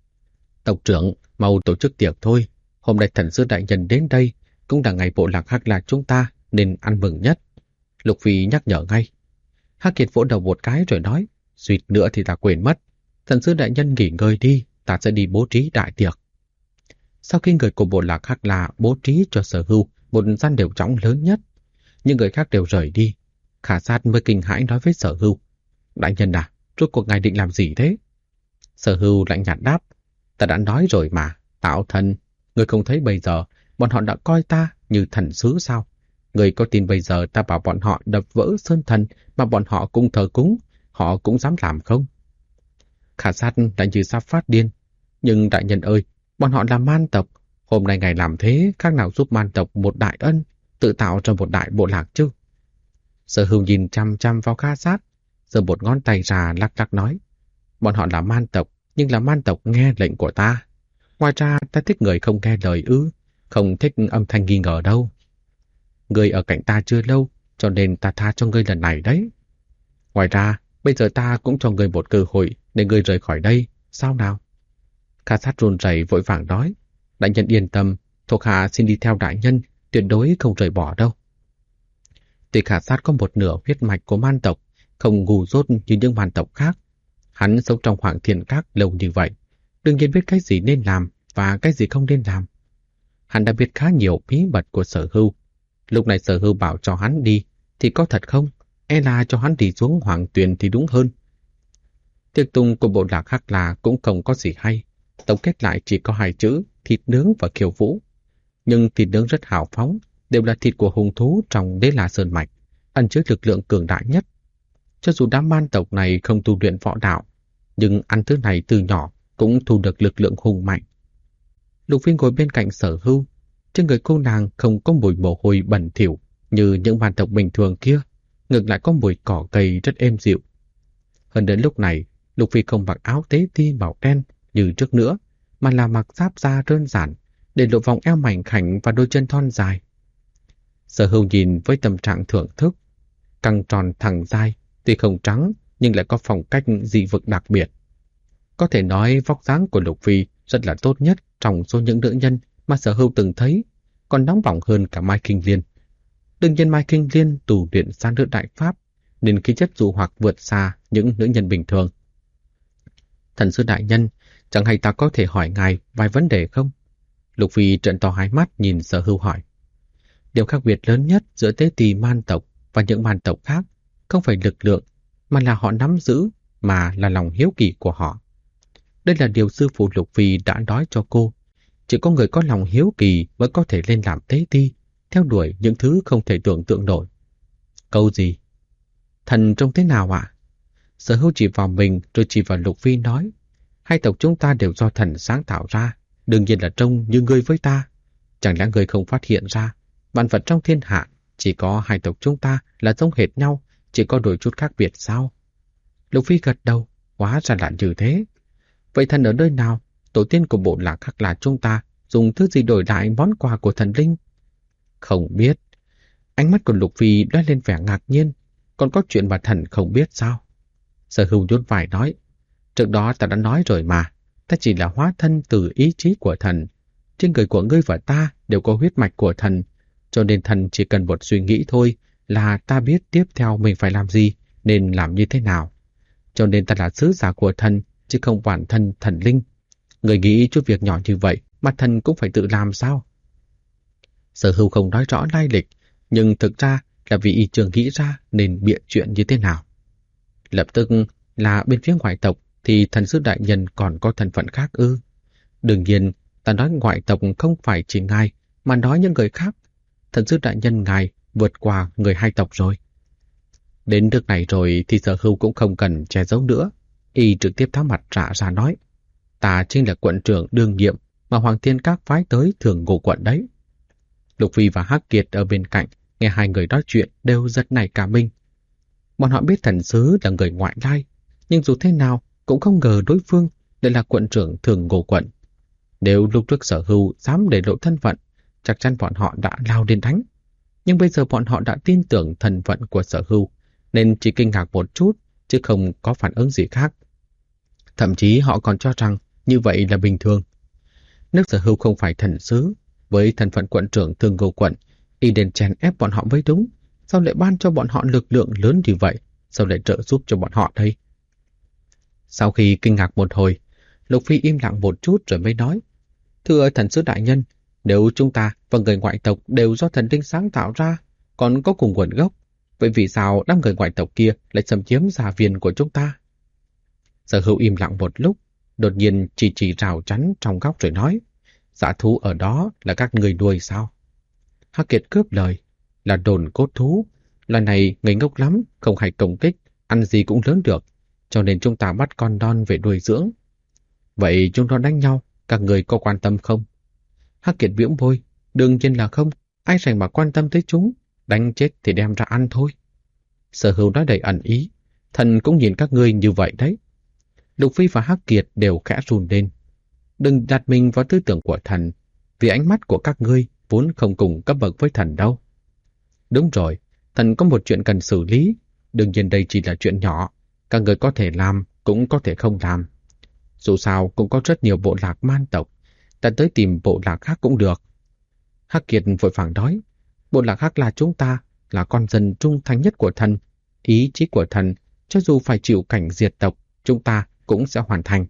Tộc trưởng, mau tổ chức tiệc thôi. Hôm nay thần sứ đại nhân đến đây, cũng là ngày bộ lạc Hắc La chúng ta nên ăn mừng nhất. Lục Phi nhắc nhở ngay. Hắc Kiệt vỗ đầu một cái rồi nói: Suýt nữa thì ta quên mất. Thần sứ đại nhân nghỉ ngơi đi, ta sẽ đi bố trí đại tiệc. Sau khi người của bộ lạc Hắc La bố trí cho Sở Hưu một gian đều trống lớn nhất, những người khác đều rời đi, Khả Sát mới kinh hãi nói với Sở Hưu: Đại nhân à, rốt cuộc ngài định làm gì thế? Sở Hưu lạnh nhạt đáp: Ta đã nói rồi mà, Tạo Thần, người không thấy bây giờ bọn họ đã coi ta như thần sứ sao? Người có tin bây giờ ta bảo bọn họ đập vỡ sơn thần mà bọn họ cũng thờ cúng, họ cũng dám làm không? Khả Sát đã như sắp phát điên. Nhưng đại nhân ơi, bọn họ là man tộc, hôm nay ngài làm thế khác nào giúp man tộc một đại ân, tự tạo cho một đại bộ lạc chứ? Sở Hưu nhìn chăm chăm vào Khả Sát, giơ một ngón tay ra lắc lắc nói: Bọn họ là man tộc, nhưng là man tộc nghe lệnh của ta. Ngoài ra ta thích người không nghe lời ư, không thích âm thanh nghi ngờ đâu. Ngươi ở cạnh ta chưa lâu, cho nên ta tha cho ngươi lần này đấy. Ngoài ra, bây giờ ta cũng cho ngươi một cơ hội để ngươi rời khỏi đây, sao nào? Khả Sát run rẩy vội vàng nói: Đại nhân yên tâm, thuộc hạ xin đi theo đại nhân, tuyệt đối không rời bỏ đâu. Tuy Khả Sát có một nửa huyết mạch của man tộc, không ngu dốt như những man tộc khác. Hắn sống trong Hoàng Thiên Các lâu như vậy, đương nhiên biết cái gì nên làm và cái gì không nên làm. Hắn đã biết khá nhiều bí mật của Sở Hưu. Lúc này Sở Hưu bảo cho hắn đi, thì có thật không? E là cho hắn đi xuống Hoàng Tuyền thì đúng hơn. Tiệc tùng của bộ lạc Hắc La cũng không có gì hay. Tổng kết lại chỉ có hai chữ: thịt nướng và khiêu vũ. Nhưng thịt nướng rất hào phóng, đều là thịt của hung thú trong Đế La Sơn Mạch, ẩn chứa lực lượng cường đại nhất. Cho dù đám man tộc này không tu luyện võ đạo, nhưng ăn thứ này từ nhỏ cũng thu được lực lượng hùng mạnh. Lục Phi ngồi bên cạnh Sở Hưu, trên người cô nàng không có mùi mồ hôi bẩn thỉu như những man tộc bình thường kia, ngược lại có mùi cỏ cây rất êm dịu. Hơn đến lúc này, Lục Phi không mặc áo tế ti màu đen như trước nữa, mà là mặc giáp da đơn giản, để lộ vòng eo mảnh khảnh và đôi chân thon dài. Sở Hưu nhìn với tâm trạng thưởng thức, căng tròn thẳng dai, tuy không trắng nhưng lại có phong cách dị vực đặc biệt. Có thể nói vóc dáng của Lục Phi rất là tốt nhất trong số những nữ nhân mà Sở Hưu từng thấy, còn nóng bỏng hơn cả Mai Kinh Liên. Đương nhiên Mai Kinh Liên tu luyện san nữ đại pháp, nên khí chất dụ hoặc vượt xa những nữ nhân bình thường. Thần sư đại nhân, chẳng hay ta có thể hỏi ngài vài vấn đề không? Lục Phi trợn to hai mắt nhìn Sở Hưu hỏi. Điều khác biệt lớn nhất giữa tế tỳ man tộc và những man tộc khác không phải lực lượng, mà là họ nắm giữ, mà là lòng hiếu kỳ của họ. Đây là điều sư phụ Lục Phi đã nói cho cô. Chỉ có người có lòng hiếu kỳ mới có thể lên làm tế ti, theo đuổi những thứ không thể tưởng tượng nổi. Câu gì? Thần trông thế nào ạ? Sở Hưu chỉ vào mình rồi chỉ vào Lục Phi nói. Hai tộc chúng ta đều do thần sáng tạo ra, đương nhiên là trông như ngươi với ta. Chẳng lẽ ngươi không phát hiện ra, vạn vật trong thiên hạ chỉ có hai tộc chúng ta là giống hệt nhau, chỉ có đôi chút khác biệt sao? Lục Phi gật đầu, hóa ra là như thế. Vậy thần ở nơi nào? Tổ tiên của bộ lạc Hắc La chúng ta dùng thứ gì đổi lại món quà của thần linh? Không biết. Ánh mắt của Lục Phi lóe lên vẻ ngạc nhiên. Còn có chuyện mà thần không biết sao? Sở Hưu nhún vai nói. Trước đó ta đã nói rồi mà. Ta chỉ là hóa thân từ ý chí của thần. Trên người của ngươi và ta đều có huyết mạch của thần. Cho nên thần chỉ cần một suy nghĩ thôi là ta biết tiếp theo mình phải làm gì, nên làm như thế nào. Cho nên ta là sứ giả của thần, chứ không bản thân thần linh. Người nghĩ chút việc nhỏ như vậy mà thần cũng phải tự làm sao? Sở Hưu không nói rõ lai lịch, nhưng thực ra là vì y trường nghĩ ra nên bịa chuyện như thế nào. Lập tức là bên phía ngoại tộc thì thần sư đại nhân còn có thân phận khác ư? Đương nhiên, ta nói ngoại tộc không phải chỉ ngài, mà nói những người khác. Thần sư đại nhân ngài vượt qua người hai tộc rồi. Đến nước này rồi thì Sở Hưu cũng không cần che giấu nữa. Y trực tiếp tháo mặt ra nói. Ta chính là quận trưởng đương nhiệm mà Hoàng Thiên Các phái tới thường ngụ quận đấy. Lục Phi và Hắc Kiệt ở bên cạnh nghe hai người nói chuyện đều giật nảy cả mình. Bọn họ biết thần sứ là người ngoại lai, nhưng dù thế nào cũng không ngờ đối phương lại là quận trưởng thường ngụ quận. Nếu lúc trước Sở Hưu dám để lộ thân phận, chắc chắn bọn họ đã lao đến đánh. Nhưng bây giờ bọn họ đã tin tưởng thân phận của Sở Hưu, nên chỉ kinh ngạc một chút, chứ không có phản ứng gì khác. Thậm chí họ còn cho rằng như vậy là bình thường. Nếu Sở Hưu không phải thần sứ, với thân phận quận trưởng thường ngụ quận, y nên chèn ép bọn họ mới đúng. Sao lại ban cho bọn họ lực lượng lớn như vậy? Sao lại trợ giúp cho bọn họ đây? Sau khi kinh ngạc một hồi, Lục Phi im lặng một chút rồi mới nói. Thưa thần sứ đại nhân, nếu chúng ta và người ngoại tộc đều do thần linh sáng tạo ra, còn có cùng nguồn gốc, vậy vì sao đám người ngoại tộc kia lại xâm chiếm gia viên của chúng ta? Sở Hưu im lặng một lúc, đột nhiên chỉ rào chắn trong góc rồi nói. Dã thú ở đó là các người nuôi sao? Hắc Kiệt cướp lời. Là đồn cốt thú. Loài này ngây ngốc lắm, không hay công kích, ăn gì cũng lớn được. Cho nên chúng ta bắt con đon về nuôi dưỡng. Vậy chúng nó đánh nhau, các người có quan tâm không? Hắc Kiệt bĩu môi. Đương nhiên là không. Ai rảnh mà quan tâm tới chúng. Đánh chết thì đem ra ăn thôi. Sở Hưu nói đầy ẩn ý. Thần cũng nhìn các ngươi như vậy đấy. Lục Phi và Hắc Kiệt đều khẽ run lên. Đừng đặt mình vào tư tưởng của thần, vì ánh mắt của các ngươi vốn không cùng cấp bậc với thần đâu. Đúng rồi, thần có một chuyện cần xử lý. Đương nhiên đây chỉ là chuyện nhỏ, các người có thể làm, cũng có thể không làm. Dù sao cũng có rất nhiều bộ lạc man tộc, ta tới tìm bộ lạc khác cũng được. Hắc Kiệt vội vàng nói, bộ lạc Hắc là chúng ta, là con dân trung thành nhất của thần. Ý chí của thần, cho dù phải chịu cảnh diệt tộc, chúng ta cũng sẽ hoàn thành.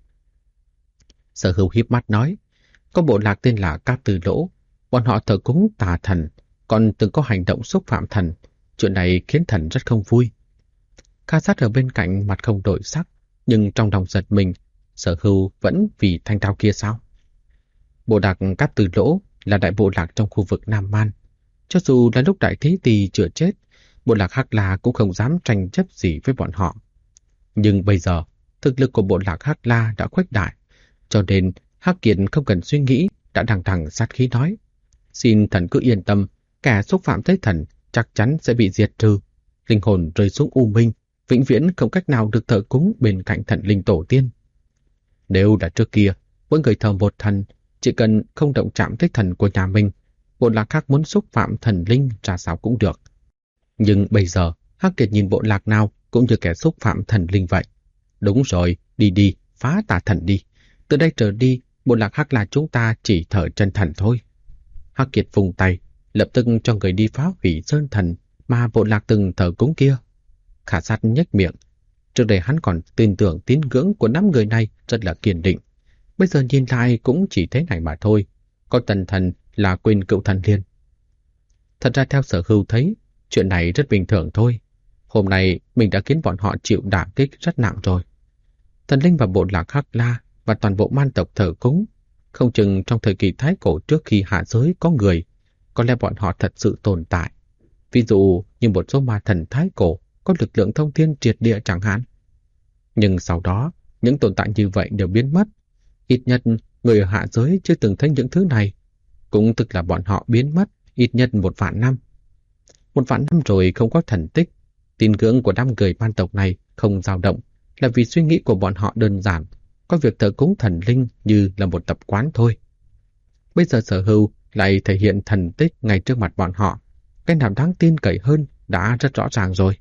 Sở Hưu híp mắt nói, có bộ lạc tên là Cát Từ Lỗ, bọn họ thờ cúng tà thần, còn từng có hành động xúc phạm thần. Chuyện này khiến thần rất không vui. Kha Sát ở bên cạnh mặt không đổi sắc, nhưng trong lòng giật mình, Sở Hưu vẫn vì thanh đao kia sao? Bộ lạc Cát Từ Lỗ là đại bộ lạc trong khu vực Nam Man. Cho dù là lúc Đại Thế Tỳ chưa chết, bộ lạc Hắc La cũng không dám tranh chấp gì với bọn họ. Nhưng bây giờ, thực lực của bộ lạc Hắc La đã khuếch đại. Cho nên Hắc Kiệt không cần suy nghĩ đã đằng đằng sát khí nói: "Xin thần cứ yên tâm, kẻ xúc phạm tới thần chắc chắn sẽ bị diệt trừ, linh hồn rơi xuống u minh, vĩnh viễn không cách nào được thờ cúng bên cạnh thần linh tổ tiên. Nếu đã trước kia, mỗi người thờ một thần, chỉ cần không động chạm tới thần của nhà mình, bộ lạc khác muốn xúc phạm thần linh ra sao cũng được. Nhưng bây giờ, Hắc Kiệt nhìn bộ lạc nào cũng như kẻ xúc phạm thần linh vậy. Đúng rồi, đi đi, phá tà thần đi. Từ đây trở đi, bộ lạc Hắc là chúng ta chỉ thờ chân thần thôi." Hắc Kiệt vùng tay, lập tức cho người đi phá hủy sơn thần mà bộ lạc từng thờ cúng kia. Khả Sát nhếch miệng. Trước đây hắn còn tin tưởng tín ngưỡng của 5 người này rất là kiên định. Bây giờ nhìn lại cũng chỉ thế này mà thôi. Có tần thần là quên cựu thần liền. Thật ra theo Sở Hưu thấy, chuyện này rất bình thường thôi. Hôm nay mình đã khiến bọn họ chịu đả kích rất nặng rồi. Thần linh và bộ lạc Hắc La và toàn bộ man tộc thờ cúng, không chừng trong thời kỳ Thái Cổ trước khi hạ giới có người, có lẽ bọn họ thật sự tồn tại. Ví dụ như một số ma thần Thái Cổ có lực lượng thông thiên triệt địa chẳng hạn. Nhưng sau đó, những tồn tại như vậy đều biến mất. Ít nhất, người ở hạ giới chưa từng thấy những thứ này. Cũng tức là bọn họ biến mất ít nhất 1.000 năm. 1.000 năm rồi không có thần tích. Tín ngưỡng của 5 người man tộc này không dao động là vì suy nghĩ của bọn họ đơn giản, có việc thờ cúng thần linh như là một tập quán thôi. Bây giờ Sở Hưu lại thể hiện thần tích ngay trước mặt bọn họ. Cái nào đáng tin cậy hơn đã rất rõ ràng rồi.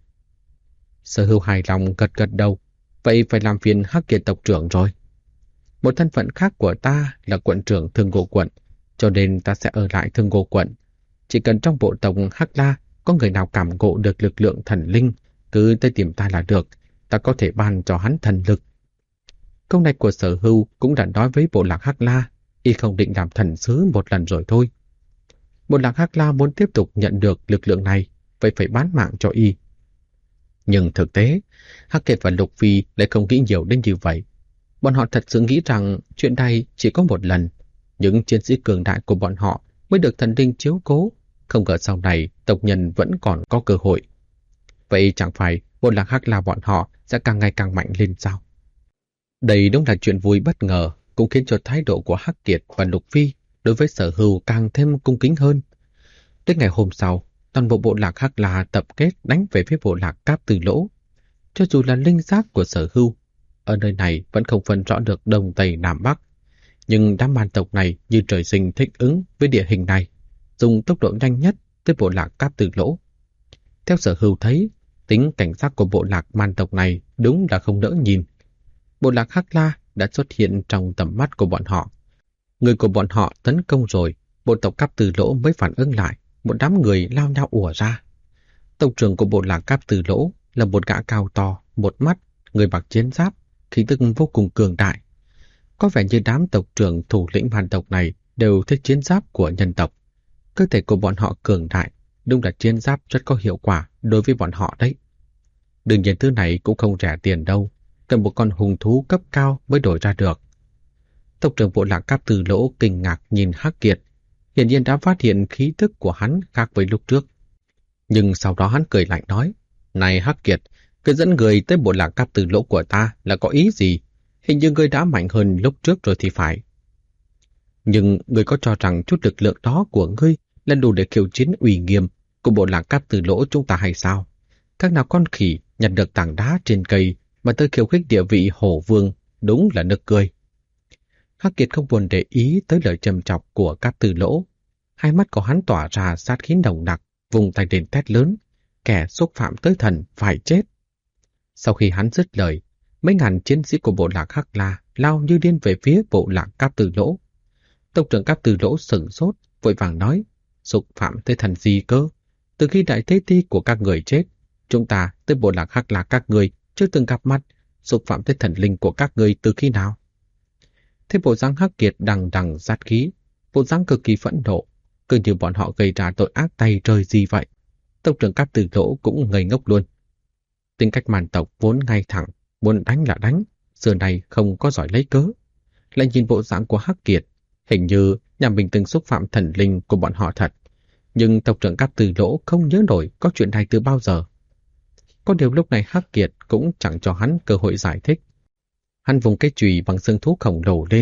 Sở Hưu hài lòng gật gật đầu. Vậy phải làm phiền Hắc Kiệt tộc trưởng rồi. Một thân phận khác của ta là quận trưởng Thương Ngô quận, cho nên ta sẽ ở lại Thương Ngô quận. Chỉ cần trong bộ tộc Hắc La có người nào cảm ngộ được lực lượng thần linh, cứ tới tìm ta là được, ta có thể ban cho hắn thần lực. Câu này của Sở Hưu cũng đã nói với bộ lạc Hắc La, y không định làm thần sứ một lần rồi thôi. Bộ lạc Hắc La muốn tiếp tục nhận được lực lượng này, vậy phải bán mạng cho y. Nhưng thực tế, Hắc Kiệt và Lục Phi lại không nghĩ nhiều đến như vậy. Bọn họ thật sự nghĩ rằng chuyện này chỉ có một lần. Những chiến sĩ cường đại của bọn họ mới được thần linh chiếu cố. Không ngờ sau này tộc nhân vẫn còn có cơ hội. Vậy chẳng phải bộ lạc Hắc La bọn họ sẽ càng ngày càng mạnh lên sao? Đây đúng là chuyện vui bất ngờ, cũng khiến cho thái độ của Hắc Kiệt và Lục Phi đối với Sở Hưu càng thêm cung kính hơn. Đến ngày hôm sau, toàn bộ bộ lạc Hắc La tập kết đánh về phía bộ lạc Cáp Từ Lỗ. Cho dù là linh giác của Sở Hưu, ở nơi này vẫn không phân rõ được Đông Tây Nam Bắc. Nhưng đám man tộc này như trời sinh thích ứng với địa hình này, dùng tốc độ nhanh nhất tới bộ lạc Cáp Từ Lỗ. Theo Sở Hưu thấy, tính cảnh giác của bộ lạc man tộc này đúng là không đỡ nhìn. Bộ lạc Hắc La đã xuất hiện trong tầm mắt của bọn họ. Người của bọn họ tấn công rồi, bộ tộc Cáp Từ Lỗ mới phản ứng lại, một đám người lao nhau ùa ra. Tộc trưởng của bộ lạc Cáp Từ Lỗ là một gã cao to, một mắt, người mặc chiến giáp, khí tức vô cùng cường đại. Có vẻ như đám tộc trưởng thủ lĩnh man tộc này đều thích chiến giáp của nhân tộc. Cơ thể của bọn họ cường đại, đúng là chiến giáp rất có hiệu quả đối với bọn họ đấy. Đương nhiên thứ này cũng không rẻ tiền đâu, cần một con hùng thú cấp cao mới đổi ra được. Tộc trưởng bộ lạc Cáp Từ Lỗ kinh ngạc nhìn Hắc Kiệt, hiển nhiên đã phát hiện khí tức của hắn khác với lúc trước. Nhưng sau đó hắn cười lạnh nói, này Hắc Kiệt, cứ dẫn người tới bộ lạc Cáp Từ Lỗ của ta là có ý gì? Hình như ngươi đã mạnh hơn lúc trước rồi thì phải. Nhưng ngươi có cho rằng chút lực lượng đó của ngươi là đủ để khiêu chiến uy nghiêm của bộ lạc Cáp Từ Lỗ chúng ta hay sao? Các nào con khỉ nhặt được tảng đá trên cây mà tới khiêu khích địa vị hổ vương, đúng là nực cười. Hắc Kiệt không buồn để ý tới lời trầm chọc của Cáp Từ Lỗ. Hai mắt của hắn tỏa ra sát khí nồng nặc, vùng tay lên thét lớn, kẻ xúc phạm tới thần phải chết. Sau khi hắn dứt lời, mấy ngàn chiến sĩ của bộ lạc Hắc La lao như điên về phía bộ lạc Cáp Từ Lỗ. Tộc trưởng Cáp Từ Lỗ sửng sốt, vội vàng nói, xúc phạm tới thần gì cơ? Từ khi đại tế ti của các người chết, chúng ta tới bộ lạc Hắc La các người chưa từng gặp mặt, xúc phạm tới thần linh của các người từ khi nào? Thế bộ dáng Hắc Kiệt đằng đằng sát khí, bộ dáng cực kỳ phẫn nộ, cứ như bọn họ gây ra tội ác tay trời gì vậy. Tộc trưởng Cáp Từ Lỗ cũng ngây ngốc luôn. Tính cách man tộc vốn ngay thẳng, muốn đánh là đánh, xưa này không có giỏi lấy cớ. Lại nhìn bộ dáng của Hắc Kiệt, hình như nhà mình từng xúc phạm thần linh của bọn họ thật. Nhưng tộc trưởng Cáp Từ Lỗ không nhớ nổi có chuyện này từ bao giờ. Có điều lúc này Hắc Kiệt cũng chẳng cho hắn cơ hội giải thích. Hắn vùng cái chùy bằng xương thú khổng lồ lên,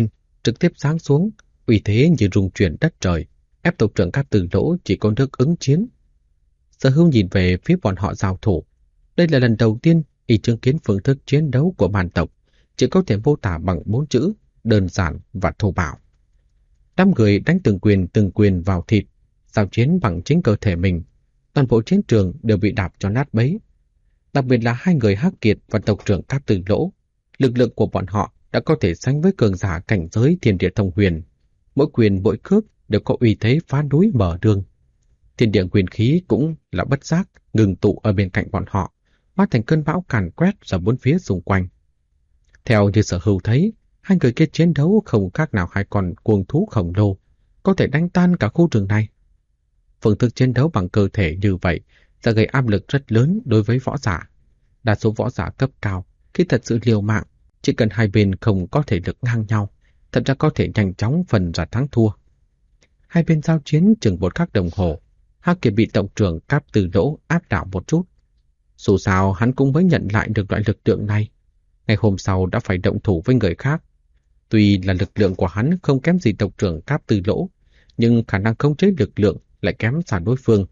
trực tiếp giáng xuống, uy thế như rung chuyển đất trời, ép tộc trưởng Cáp Từ Lỗ chỉ có nước ứng chiến. Sở Hưu nhìn về phía bọn họ giao thủ. Đây là lần đầu tiên y chứng kiến phương thức chiến đấu của bản tộc, chỉ có thể mô tả bằng 4 chữ: đơn giản và thô bạo. Đám người đánh từng quyền vào thịt, giao chiến bằng chính cơ thể mình. Toàn bộ chiến trường đều bị đạp cho nát bấy. Đặc biệt là hai người Hắc Kiệt và tộc trưởng Cáp Từ Lỗ, lực lượng của bọn họ đã có thể sánh với cường giả cảnh giới thiên địa thông huyền. Mỗi quyền mỗi cước đều có uy thế phá núi mở đường. Thiên địa quyền khí cũng là bất giác ngừng tụ ở bên cạnh bọn họ, hóa thành cơn bão càn quét ra bốn phía xung quanh. Theo như Sở Hưu thấy, hai người kia chiến đấu không khác nào hai con cuồng thú khổng lồ, có thể đánh tan cả khu rừng này. Phương thức chiến đấu bằng cơ thể như vậy sẽ gây áp lực rất lớn đối với võ giả. Đa số võ giả cấp cao, khi thật sự liều mạng, chỉ cần hai bên không có thể lực ngang nhau, thật ra có thể nhanh chóng phân ra thắng thua. Hai bên giao chiến chừng 1 khắc đồng hồ, Hắc Kiệt bị tộc trưởng Cáp Từ Lỗ áp đảo một chút. Dù sao hắn cũng mới nhận lại được loại lực lượng này. Ngày hôm sau đã phải động thủ với người khác. Tuy là lực lượng của hắn không kém gì tộc trưởng Cáp Từ Lỗ, nhưng khả năng khống chế lực lượng lại kém xa đối phương.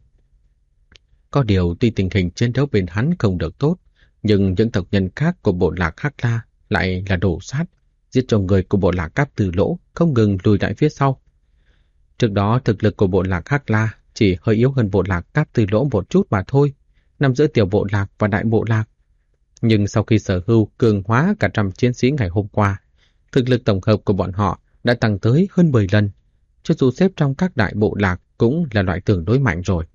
Có điều tuy tình hình chiến đấu bên hắn không được tốt, nhưng những tộc nhân khác của bộ lạc Hắc La lại là đổ sát, giết cho người của bộ lạc Cáp Từ Lỗ không ngừng lùi lại phía sau. Trước đó thực lực của bộ lạc Hắc La chỉ hơi yếu hơn bộ lạc Cáp Từ Lỗ một chút mà thôi, nằm giữa tiểu bộ lạc và đại bộ lạc. Nhưng sau khi Sở Hưu cường hóa cả trăm chiến sĩ ngày hôm qua, thực lực tổng hợp của bọn họ đã tăng tới hơn 10 lần, cho dù xếp trong các đại bộ lạc cũng là loại tương đối mạnh rồi.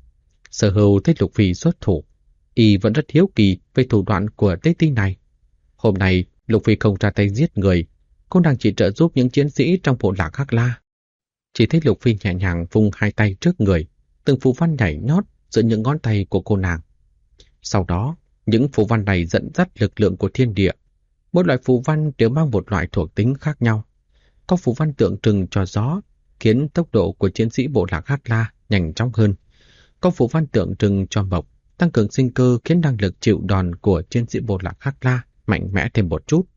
Sở Hưu thấy Lục Phi xuất thủ, y vẫn rất hiếu kỳ về thủ đoạn của Tế Ti này. Hôm nay Lục Phi không ra tay giết người, cô đang chỉ trợ giúp những chiến sĩ trong bộ lạc Hắc La. Chỉ thấy Lục Phi nhẹ nhàng vung hai tay trước người, từng phù văn nhảy nhót giữa những ngón tay của cô nàng. Sau đó, những phù văn này dẫn dắt lực lượng của thiên địa. Mỗi loại phù văn đều mang một loại thuộc tính khác nhau. Có phù văn tượng trưng cho gió, khiến tốc độ của chiến sĩ bộ lạc Hắc La nhanh chóng hơn. Có phù văn tượng trưng cho mộc, tăng cường sinh cơ, khiến năng lực chịu đòn của chiến sĩ bộ lạc Hắc La mạnh mẽ thêm một chút.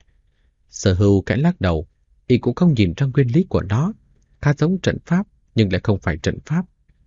Sở Hưu kẽ lắc đầu, y cũng không nhìn ra nguyên lý của nó, khá giống trận pháp nhưng lại không phải trận pháp.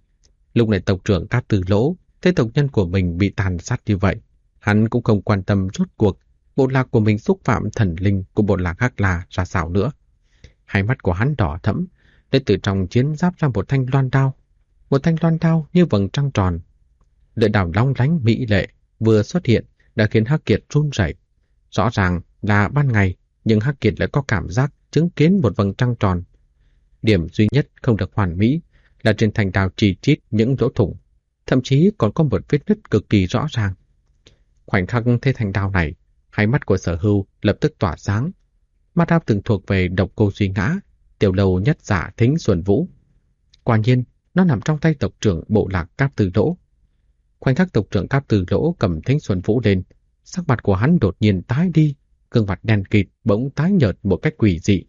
Lúc này tộc trưởng Cáp Từ Lỗ thấy tộc nhân của mình bị tàn sát như vậy, hắn cũng không quan tâm rốt cuộc bộ lạc của mình xúc phạm thần linh của bộ lạc Hắc La ra sao nữa. Hai mắt của hắn đỏ thẫm, để từ trong chiến giáp ra một thanh loan đao. Một thanh loan đao như vầng trăng tròn. Lưỡi đao long lánh mỹ lệ vừa xuất hiện đã khiến Hắc Kiệt run rẩy. Rõ ràng là ban ngày, nhưng Hắc Kiệt lại có cảm giác chứng kiến một vầng trăng tròn. Điểm duy nhất không được hoàn mỹ là trên thanh đao chi chít những lỗ thủng, thậm chí còn có một vết nứt cực kỳ rõ ràng. Khoảnh khắc thấy thanh đao này, hai mắt của Sở Hưu lập tức tỏa sáng. Ma đao từng thuộc về Độc Cô Duy Ngã, tiểu lâu nhất giả Thính Xuân Vũ. Quả nhiên, nó nằm trong tay tộc trưởng bộ lạc Cáp Từ Lỗ. Khoảnh khắc tộc trưởng Cáp Từ Lỗ cầm Thính Xuân Vũ lên, sắc mặt của hắn đột nhiên tái đi, gương mặt đen kịt bỗng tái nhợt một cách quỷ dị.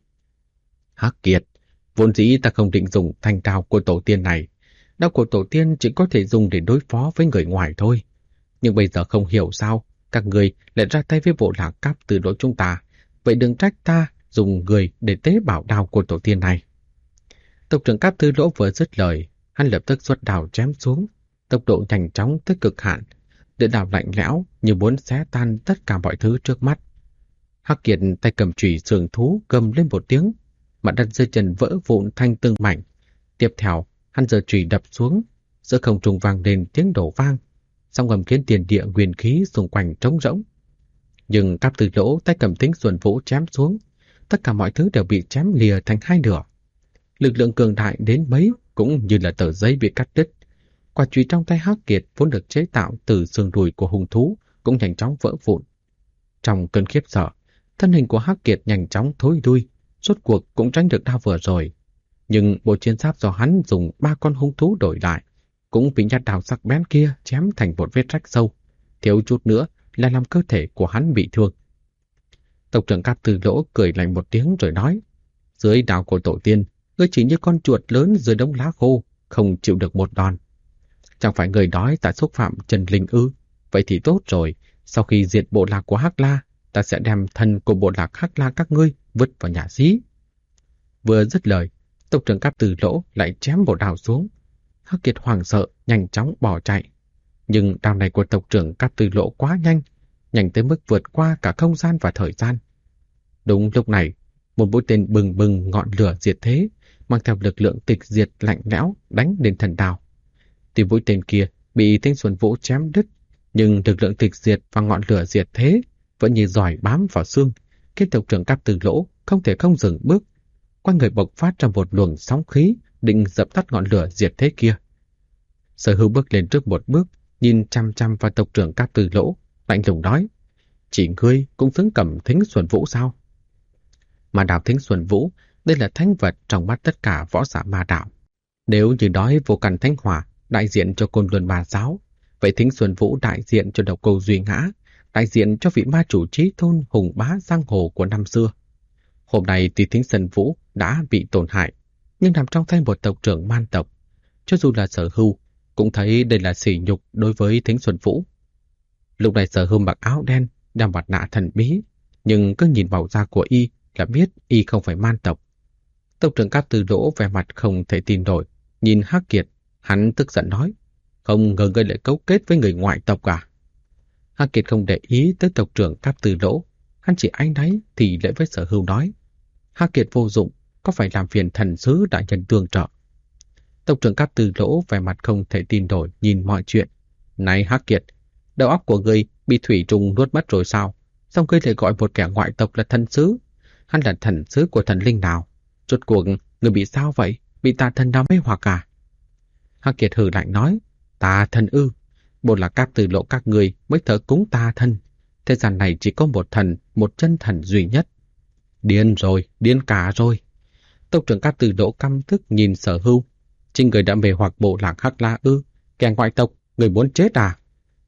Hắc Kiệt, vốn dĩ ta không định dùng thanh đao của tổ tiên này. Đao của tổ tiên chỉ có thể dùng để đối phó với người ngoài thôi. Nhưng bây giờ không hiểu sao các người lại ra tay với bộ lạc Cáp Từ Lỗ chúng ta. Vậy đừng trách ta dùng người để tế bảo đao của tổ tiên này. Tộc trưởng Cáp Từ Lỗ vừa dứt lời, hắn lập tức xuất đao chém xuống, tốc độ nhanh chóng tới cực hạn. Lưỡi đao lạnh lẽo như muốn xé tan tất cả mọi thứ trước mắt. Hắc Kiệt tay cầm chùy sườn thú gầm lên một tiếng, mặt đất dưới chân vỡ vụn thành từng mảnh. Tiếp theo, hắn giơ chùy đập xuống, giữa không trung vang lên tiếng đổ vang, song ngầm khiến tiền địa nguyên khí xung quanh trống rỗng. Nhưng Cáp Từ Lỗ tay cầm Thính Xuân Vũ chém xuống, tất cả mọi thứ đều bị chém lìa thành hai nửa. Lực lượng cường đại đến mấy cũng như là tờ giấy bị cắt đứt. Quả chùy trong tay Hắc Kiệt vốn được chế tạo từ xương đùi của hung thú cũng nhanh chóng vỡ vụn. Trong cơn khiếp sợ, thân hình của Hắc Kiệt nhanh chóng thối lui, rốt cuộc cũng tránh được đao vừa rồi. Nhưng bộ chiến giáp do hắn dùng 3 con hung thú đổi lại cũng bị nhát đao sắc bén kia chém thành một vết rách sâu, thiếu chút nữa là làm cơ thể của hắn bị thương. Tộc trưởng Cáp Từ Lỗ cười lạnh một tiếng rồi nói: dưới đao của tổ tiên, ngươi chỉ như con chuột lớn dưới đống lá khô, không chịu được một đòn. Chẳng phải người nói ta xúc phạm chân linh ư? Vậy thì tốt rồi, sau khi diệt bộ lạc của Hắc La, ta sẽ đem thân của bộ lạc Hắc La các ngươi vứt vào nhà xí. Vừa dứt lời, tộc trưởng Cáp Từ Lỗ lại chém một đao xuống. Hắc Kiệt hoảng sợ, nhanh chóng bỏ chạy. Nhưng đao này của tộc trưởng Cáp Từ Lỗ quá nhanh, nhanh tới mức vượt qua cả không gian và thời gian. Đúng lúc này, một mũi tên bừng bừng ngọn lửa diệt thế, mang theo lực lượng tịch diệt lạnh lẽo đánh lên thần đao. Tuy mũi tên kia bị Thính Xuân Vũ chém đứt, nhưng lực lượng tịch diệt và ngọn lửa diệt thế vẫn như giỏi bám vào xương, khiến tộc trưởng Cáp Từ Lỗ không thể không dừng bước. Quanh người bộc phát ra một luồng sóng khí định dập tắt ngọn lửa diệt thế kia. Sở Hưu bước lên trước một bước, nhìn chăm chăm vào tộc trưởng Cáp Từ Lỗ, lạnh lùng nói: "Chỉ ngươi cũng xứng cầm Thính Xuân Vũ sao?" Ma đạo Thính Xuân Vũ, đây là thánh vật trong mắt tất cả võ giả ma đạo. Nếu như nói Vô Căn Thánh Hỏa đại diện cho Côn Luân Ma giáo, vậy Thính Xuân Vũ đại diện cho Độc Cô Duy Ngã, đại diện cho vị ma chủ chí thôn hùng bá giang hồ của năm xưa. Hôm nay tuy Thính Xuân Vũ đã bị tổn hại, nhưng nằm trong tay một tộc trưởng man tộc, cho dù là Sở Hưu cũng thấy đây là sỉ nhục đối với Thính Xuân Vũ. Lúc này Sở Hưu mặc áo đen, đeo mặt nạ thần bí, nhưng cứ nhìn màu da của y là biết y không phải man tộc. Tộc trưởng Cáp Từ Lỗ vẻ mặt không thể tin nổi, nhìn Hắc Kiệt, hắn tức giận nói: "Không ngờ ngươi lại cấu kết với người ngoại tộc à?" Hắc Kiệt không để ý tới tộc trưởng Cáp Từ Lỗ, hắn chỉ áy náy thì lễ với Sở Hưu nói: "Hắc Kiệt vô dụng, có phải làm phiền thần sứ đại nhân tương trợ?" Tộc trưởng Cáp Từ Lỗ vẻ mặt không thể tin nổi nhìn mọi chuyện. "Này Hắc Kiệt, đầu óc của ngươi bị thủy trùng nuốt mất rồi sao? Sao ngươi lại gọi một kẻ ngoại tộc là thần sứ? Hắn là thần sứ của thần linh nào? Rốt cuộc ngươi bị sao vậy? Bị tà thần nào mê hoặc à?" Hắc Kiệt hừ lạnh nói: "Tà thần ư? Một là Cáp Từ Lỗ các ngươi mới thờ cúng tà thần. Thế gian này chỉ có một thần, một chân thần duy nhất." "Điên rồi, điên cả rồi." Tộc trưởng Cáp Từ Lỗ căm tức nhìn Sở Hưu. "Chính người đã mê hoặc bộ lạc Hắc La ư? Kẻ ngoại tộc, người muốn chết à?"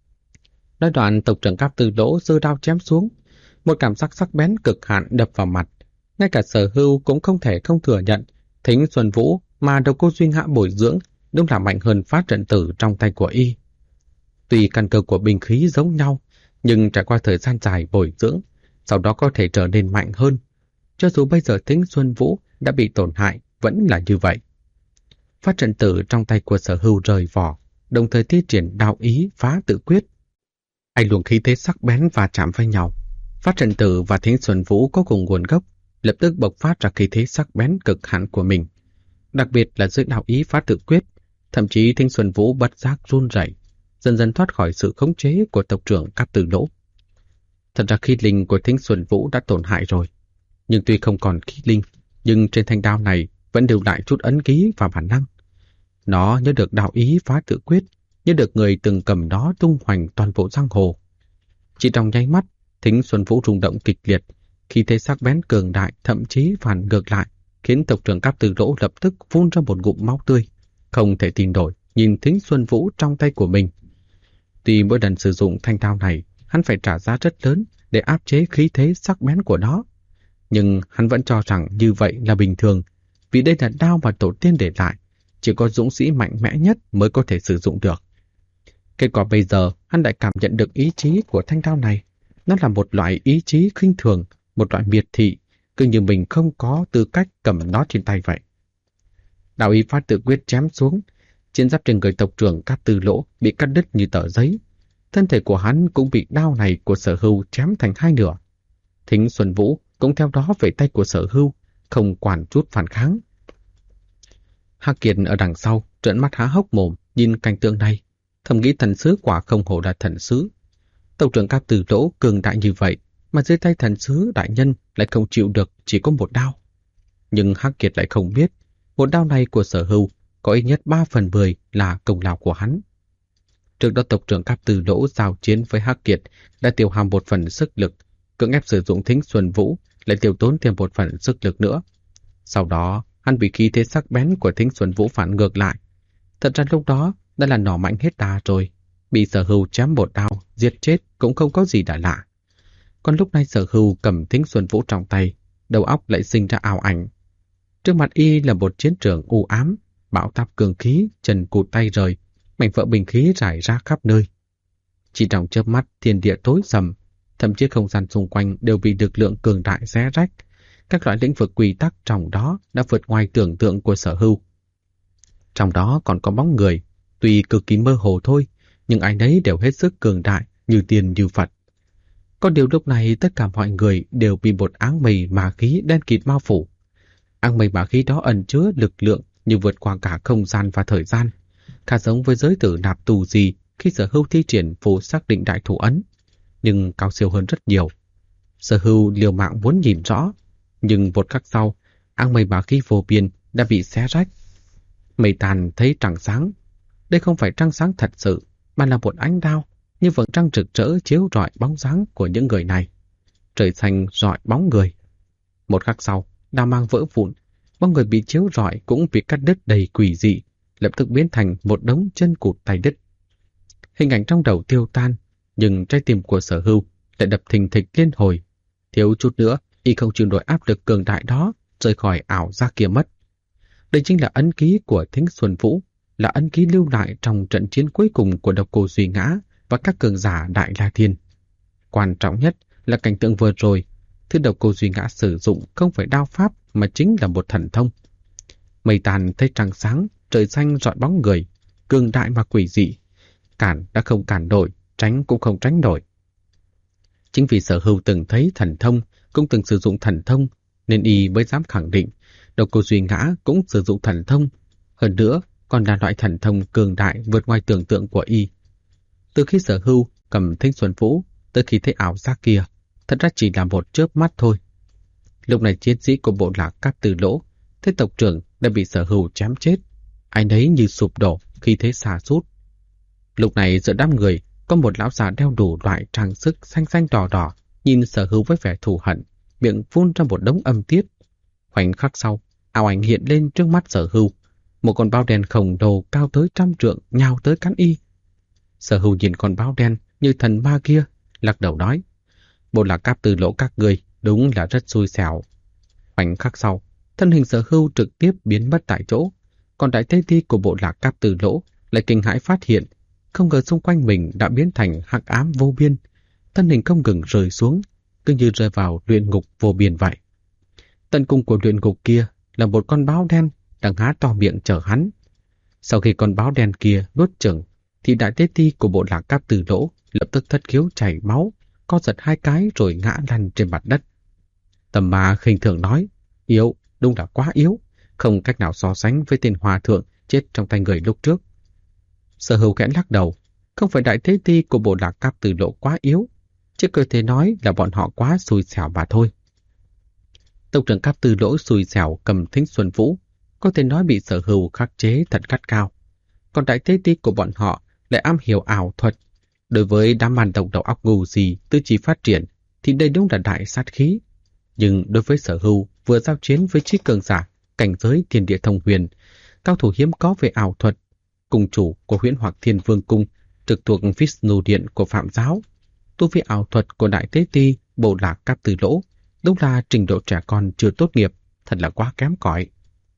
Nói đoạn tộc trưởng Cáp Từ Lỗ giơ đao chém xuống. Một cảm giác sắc bén cực hạn đập vào mặt. Ngay cả Sở Hưu cũng không thể không thừa nhận Thính Xuân Vũ mà Độc Cô Duy Ngã bồi dưỡng đúng là mạnh hơn Phát Trận Tử trong tay của y. Tuy căn cơ của binh khí giống nhau, nhưng trải qua thời gian dài bồi dưỡng, sau đó có thể trở nên mạnh hơn. Cho dù bây giờ Thính Xuân Vũ đã bị tổn hại, vẫn là như vậy. Phát Trận Tử trong tay của Sở Hưu rời vỏ, đồng thời thi triển đạo ý phá tự quyết. Hai luồng khí thế sắc bén và chạm với nhau. Phát Trận Tử và Thính Xuân Vũ có cùng nguồn gốc, lập tức bộc phát ra khí thế sắc bén cực hạn của mình. Đặc biệt là dưới đạo ý phá tự quyết, thậm chí Thính Xuân Vũ bất giác run rẩy, dần dần thoát khỏi sự khống chế của tộc trưởng Cáp Từ Lỗ. Thật ra khí linh của Thính Xuân Vũ đã tổn hại rồi, nhưng tuy không còn khí linh, nhưng trên thanh đao này vẫn lưu lại chút ấn ký và bản năng. Nó nhớ được đạo ý phá tự quyết, nhớ được người từng cầm nó tung hoành toàn bộ giang hồ. Chỉ trong nháy mắt, Thính Xuân Vũ rung động kịch liệt, khí thế sắc bén cường đại thậm chí phản ngược lại, khiến tộc trưởng Cáp Từ Lỗ lập tức phun ra một ngụm máu tươi, không thể tin nổi nhìn Thính Xuân Vũ trong tay của mình. Tuy mỗi lần sử dụng thanh đao này, hắn phải trả giá rất lớn để áp chế khí thế sắc bén của nó, nhưng hắn vẫn cho rằng như vậy là bình thường, vì đây là đao mà tổ tiên để lại, chỉ có dũng sĩ mạnh mẽ nhất mới có thể sử dụng được. Kết quả bây giờ, hắn lại cảm nhận được ý chí của thanh đao này. Nó là một loại ý chí khinh thường, một loại miệt thị, cứ như mình không có tư cách cầm nó trên tay vậy. Đạo ý phát tự quyết chém xuống, chiến giáp trên người tộc trưởng Cáp Từ Lỗ bị cắt đứt như tờ giấy. Thân thể của hắn cũng bị đao này của Sở Hưu chém thành hai nửa. Thính Xuân Vũ cũng theo đó về tay của Sở Hưu, không quản chút phản kháng. Hắc Kiệt ở đằng sau trợn mắt há hốc mồm nhìn cảnh tượng này, thầm nghĩ thần sứ quả không hổ là thần sứ. Tộc trưởng Cáp Từ Lỗ cường đại như vậy, mà dưới tay thần sứ đại nhân lại không chịu được chỉ có một đao. Nhưng Hắc Kiệt lại không biết, một đao này của Sở Hưu có ít nhất 3/10 là công lao của hắn. Trước đó tộc trưởng Cáp Từ Lỗ giao chiến với Hắc Kiệt đã tiêu hao một phần sức lực, cưỡng ép sử dụng Thính Xuân Vũ lại tiêu tốn thêm một phần sức lực nữa. Sau đó, hắn bị khí thế sắc bén của Thính Xuân Vũ phản ngược lại. Thật ra lúc đó đã là nỏ mạnh hết đà rồi, bị Sở Hưu chém một đao, giết chết cũng không có gì đã lạ. Còn lúc này Sở Hưu cầm Thính Xuân Vũ trong tay, đầu óc lại sinh ra ảo ảnh. Trước mặt y là một chiến trường u ám, bão táp cường khí, chân cụt tay rời, mảnh vỡ bình khí rải ra khắp nơi. Chỉ trong chớp mắt thiên địa tối sầm, thậm chí không gian xung quanh đều bị lực lượng cường đại xé rách. các loại lĩnh vực quy tắc trong đó đã vượt ngoài tưởng tượng của Sở Hưu. Trong đó còn có bóng người, tuy cực kỳ mơ hồ thôi, nhưng ai nấy đều hết sức cường đại, như tiên như Phật. Có điều lúc này tất cả mọi người đều bị một áng mây ma khí đen kịt bao phủ. Áng mây ma khí đó ẩn chứa lực lượng như vượt qua cả không gian và thời gian, khá giống với giới tử nạp tù gì khi Sở Hưu thi triển phù xác định đại thủ ấn, nhưng cao siêu hơn rất nhiều. Sở Hưu liều mạng muốn nhìn rõ, nhưng một khắc sau, áng mây ma khí vô biên đã bị xé rách. Mây tàn thấy trăng sáng. Đây không phải trăng sáng thật sự, mà là một ánh đao, như vầng trăng rực rỡ chiếu rọi bóng dáng của những người này. Trời xanh rọi bóng người. Một khắc sau, đao mang vỡ vụn, bóng người bị chiếu rọi cũng bị cắt đứt đầy quỷ dị, lập tức biến thành một đống chân cụt tay đứt. Hình ảnh trong đầu tiêu tan, nhưng trái tim của Sở Hưu lại đập thình thịch liên hồi. Thiếu chút nữa, y không chịu nổi áp lực cường đại đó, rời khỏi ảo giác kia mất. Đây chính là ấn ký của Thính Xuân Vũ, là ấn ký lưu lại trong trận chiến cuối cùng của Độc Cô Duy Ngã và các cường giả Đại La Thiên. Quan trọng nhất là cảnh tượng vừa rồi, thứ Độc Cô Duy Ngã sử dụng không phải đao pháp mà chính là một thần thông. Mây tàn thấy trăng sáng, trời xanh rọi bóng người, cường đại mà quỷ dị. Cản đã không cản nổi, tránh cũng không tránh nổi. Chính vì Sở Hưu từng thấy thần thông, cũng từng sử dụng thần thông, nên y mới dám khẳng định Độc Cô Duy Ngã cũng sử dụng thần thông. Hơn nữa, còn là loại thần thông cường đại vượt ngoài tưởng tượng của y. Từ khi Sở Hưu cầm Thính Xuân Vũ tới khi thấy ảo giác kia, thật ra chỉ là một chớp mắt thôi. Lúc này chiến sĩ của bộ lạc Cáp Từ Lỗ thấy tộc trưởng đã bị Sở Hưu chém chết, anh ấy như sụp đổ khi thế sa sút. Lúc này giữa đám người có một lão già đeo đủ loại trang sức xanh xanh đỏ đỏ, nhìn Sở Hưu với vẻ thù hận, miệng phun ra một đống âm tiết. Khoảnh khắc sau, ảo ảnh hiện lên trước mắt Sở Hưu, một con báo đen khổng lồ cao tới 100 trượng nhào tới cắn y. Sở Hưu nhìn con báo đen như thần ma kia, lắc đầu nói: "Bộ lạc Cáp Từ Lỗ các người đúng là rất xui xẻo." Khoảnh khắc sau, thân hình Sở Hưu trực tiếp biến mất tại chỗ, còn đại tế ti của bộ lạc Cáp Từ Lỗ lại kinh hãi phát hiện, không ngờ xung quanh mình đã biến thành hắc ám vô biên, thân hình không ngừng rơi xuống, cứ như rơi vào luyện ngục vô biên vậy. Tận cùng của luyện ngục kia là một con báo đen đang há to miệng chờ hắn. Sau khi con báo đen kia nuốt chửng, thì đại tế ti của bộ lạc Cáp Từ Lỗ lập tức thất khiếu chảy máu, co giật 2 cái rồi ngã lăn trên mặt đất. Tầm Ma khinh thường nói: "Yếu, đúng là quá yếu, không cách nào so sánh với tên hòa thượng chết trong tay người lúc trước." Sở Hưu khẽ lắc đầu: "Không phải đại tế ti của bộ lạc Cáp Từ Lỗ quá yếu, chứ cơ thể nói là bọn họ quá xui xẻo mà thôi." Tộc trưởng Cáp Từ Lỗ xui xẻo cầm Thính Xuân Vũ, có thể nói bị Sở Hưu khắc chế thật gắt cao. Còn đại tế ti của bọn họ lại am hiểu ảo thuật. Đối với đám màn tộc đầu óc ngu gì tư trí phát triển thì đây đúng là đại sát khí. Nhưng đối với Sở Hưu vừa giao chiến với trí cường giả cảnh giới thiên địa thông huyền, cao thủ hiếm có về ảo thuật, cung chủ của Huyễn Hoặc Thiên Vương Cung trực thuộc Vishnu Điện của Phạm Giáo, tu vi ảo thuật của đại tế ti bộ lạc Cáp Từ Lỗ đúng là trình độ trẻ con chưa tốt nghiệp, thật là quá kém cỏi.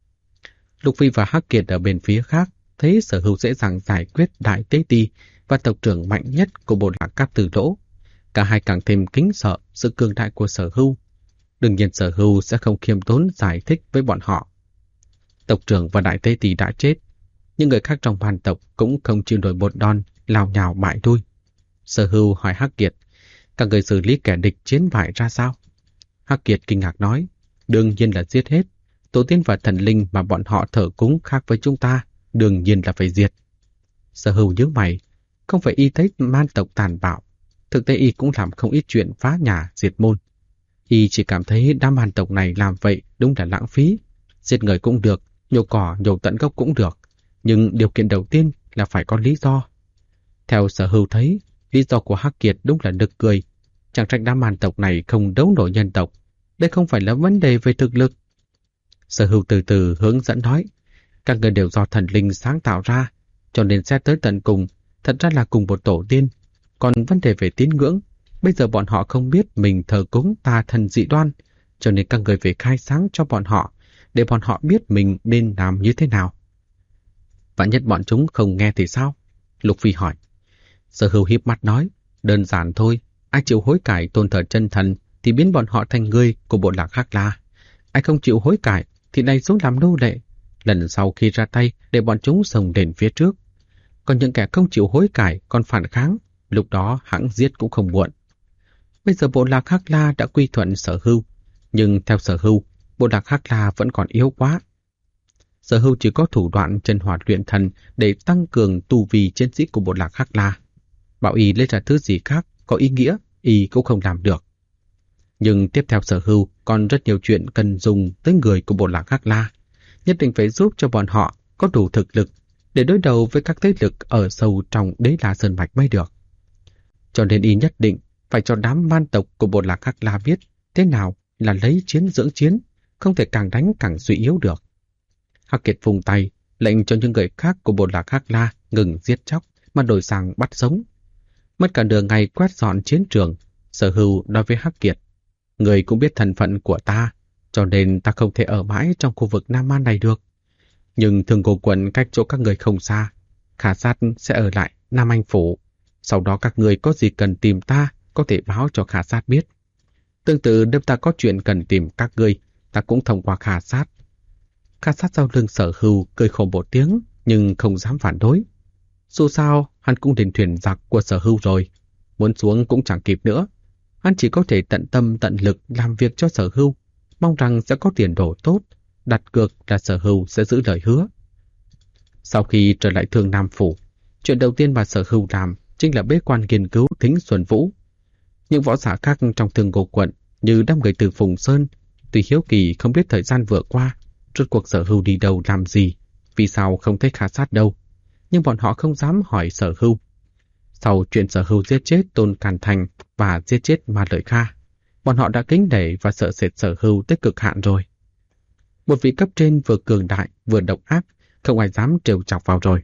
Lục Phi và Hắc Kiệt ở bên phía khác thấy Sở Hưu dễ dàng giải quyết đại tế ti và tộc trưởng mạnh nhất của bộ lạc Cáp Từ Lỗ, cả hai càng thêm kính sợ sự cường đại của Sở Hưu. Đương nhiên Sở Hưu sẽ không khiêm tốn giải thích với bọn họ. Tộc trưởng và đại tế ti đã chết, những người khác trong ban tộc cũng không chịu nổi một đòn, lào nhào bại lui. Sở Hưu hỏi Hắc Kiệt: "Các người xử lý kẻ địch chiến bại ra sao?" Hắc Kiệt kinh ngạc nói: "Đương nhiên là giết hết. Tổ tiên và thần linh mà bọn họ thờ cúng khác với chúng ta, đương nhiên là phải diệt." Sở Hưu nhớ mày: không phải y thấy man tộc tàn bạo, thực tế y cũng làm không ít chuyện phá nhà diệt môn. Y chỉ cảm thấy đám man tộc này làm vậy đúng là lãng phí. Giết người cũng được, nhổ cỏ nhổ tận gốc cũng được, nhưng điều kiện đầu tiên là phải có lý do. Theo Sở Hưu thấy, lý do của Hắc Kiệt đúng là nực cười. Chẳng trách đám man tộc này không đấu nổi nhân tộc. Đây không phải là vấn đề về thực lực. Sở Hưu từ từ hướng dẫn nói: "Các người đều do thần linh sáng tạo ra, cho nên xét tới tận cùng, thật ra là cùng một tổ tiên. Còn vấn đề về tín ngưỡng, bây giờ bọn họ không biết mình thờ cúng tà thần dị đoan, cho nên các người phải khai sáng cho bọn họ, để bọn họ biết mình nên làm như thế nào." "Vạn nhất bọn chúng không nghe thì sao?" Lục Phi hỏi. Sở Hưu híp mắt nói: "Đơn giản thôi, ai chịu hối cải tôn thờ chân thần thì biến bọn họ thành người của bộ lạc Hắc La. Ai không chịu hối cải thì đành xuống làm nô lệ. Lần sau khi ra tay để bọn chúng xông đến phía trước. Còn những kẻ không chịu hối cải còn phản kháng, lúc đó hãng giết cũng không muộn. Bây giờ bộ lạc Hắc La đã quy thuận Sở Hưu, nhưng theo Sở Hưu, bộ lạc Hắc La vẫn còn yếu quá. Sở Hưu chỉ có thủ đoạn chân hỏa luyện thần để tăng cường tu vi chiến sĩ của bộ lạc Hắc La. Bảo y lấy ra thứ gì khác có ý nghĩa, y cũng không làm được. Nhưng tiếp theo Sở Hưu còn rất nhiều chuyện cần dùng tới người của bộ lạc Hắc La. Nhất định phải giúp cho bọn họ có đủ thực lực để đối đầu với các thế lực ở sâu trong Đế La Sơn Mạch mới được. Cho nên y nhất định phải cho đám man tộc của bộ lạc Hắc La biết thế nào là lấy chiến dưỡng chiến, không thể càng đánh càng suy yếu được. Hắc Kiệt vùng tay, lệnh cho những người khác của bộ lạc Hắc La ngừng giết chóc mà đổi sang bắt sống. Mất cả nửa ngày quét dọn chiến trường, Sở Hưu nói với Hắc Kiệt, người cũng biết thân phận của ta, cho nên ta không thể ở mãi trong khu vực Nam Man này được. Nhưng Thường Cổ quận cách chỗ các người không xa, Khả Sát sẽ ở lại Nam Anh Phủ. Sau đó các người có gì cần tìm ta, có thể báo cho Khả Sát biết. Tương tự nếu ta có chuyện cần tìm các ngươi, ta cũng thông qua Khả Sát. Khả Sát sau lưng Sở Hưu cười khổ một tiếng, nhưng không dám phản đối. Dù sao, hắn cũng đến thuyền giặc của Sở Hưu rồi, muốn xuống cũng chẳng kịp nữa. Hắn chỉ có thể tận tâm tận lực làm việc cho Sở Hưu, mong rằng sẽ có tiền đồ tốt, đặt cược là Sở Hưu sẽ giữ lời hứa. Sau khi trở lại Thương Nam Phủ, chuyện đầu tiên mà Sở Hưu làm chính là bế quan nghiên cứu Thính Xuân Vũ. Những võ giả khác trong Thương Cổ quận như đám người từ Phùng Sơn, tuy hiếu kỳ không biết thời gian vừa qua, rốt cuộc Sở Hưu đi đâu làm gì, vì sao không thấy Khả Sát đâu, nhưng bọn họ không dám hỏi Sở Hưu. Sau chuyện Sở Hưu giết chết Tôn Càn Thành và giết chết Ma Lợi Kha, bọn họ đã kính nể và sợ sệt Sở Hưu tới cực hạn rồi. Một vị cấp trên vừa cường đại vừa độc ác, không ai dám trêu chọc vào rồi.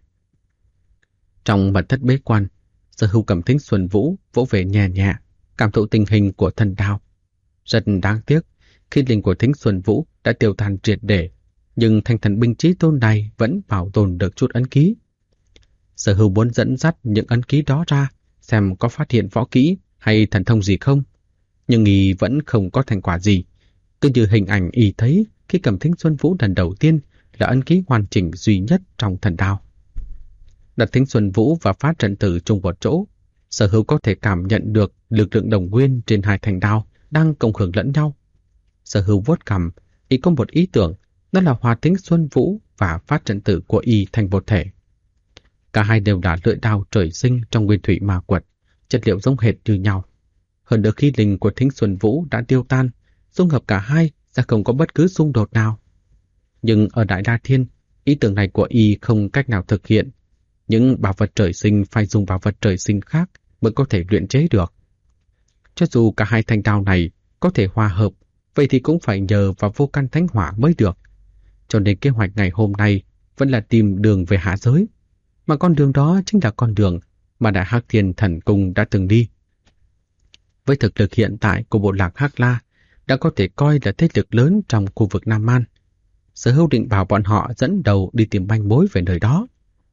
Trong mật thất bế quan, Sở Hưu cầm Thính Xuân Vũ vỗ về nhẹ nhẹ, cảm thụ tình hình của thần đao. Rất đáng tiếc, khi linh của Thính Xuân Vũ đã tiêu tan triệt để, nhưng thanh thần binh chí tôn này vẫn bảo tồn được chút ấn ký. Sở Hưu muốn dẫn dắt những ấn ký đó ra, xem có phát hiện võ kỹ hay thần thông gì không, nhưng y vẫn không có thành quả gì. Cứ như hình ảnh y thấy khi cầm Thính Xuân Vũ lần đầu tiên là ấn ký hoàn chỉnh duy nhất trong thần đao. Đặt Thính Xuân Vũ và phát trận tử chung một chỗ, Sở Hưu có thể cảm nhận được lực lượng đồng nguyên trên hai thanh đao đang cộng hưởng lẫn nhau. Sở Hưu vuốt cằm, y có một ý tưởng, đó là hòa Thính Xuân Vũ và phát trận tử của y thành một thể. Cả hai đều là lưỡi đao trời sinh trong nguyên thủy ma quật, chất liệu giống hệt như nhau. Hơn nữa khi linh của Thính Xuân Vũ đã tiêu tan, dung hợp cả hai sẽ không có bất cứ xung đột nào. Nhưng ở Đại La Thiên, ý tưởng này của y không cách nào thực hiện. Những bảo vật trời sinh phải dùng bảo vật trời sinh khác mới có thể luyện chế được. Cho dù cả hai thanh đao này có thể hòa hợp, vậy thì cũng phải nhờ vào vô căn thánh hỏa mới được. Cho nên kế hoạch ngày hôm nay vẫn là tìm đường về hạ giới, mà con đường đó chính là con đường mà Đại Hắc Thiên Thần Cung đã từng đi. Với thực lực hiện tại của bộ lạc Hắc La, đã có thể coi là thế lực lớn trong khu vực Nam Man. Sở Hưu định bảo bọn họ dẫn đầu đi tìm manh mối về nơi đó.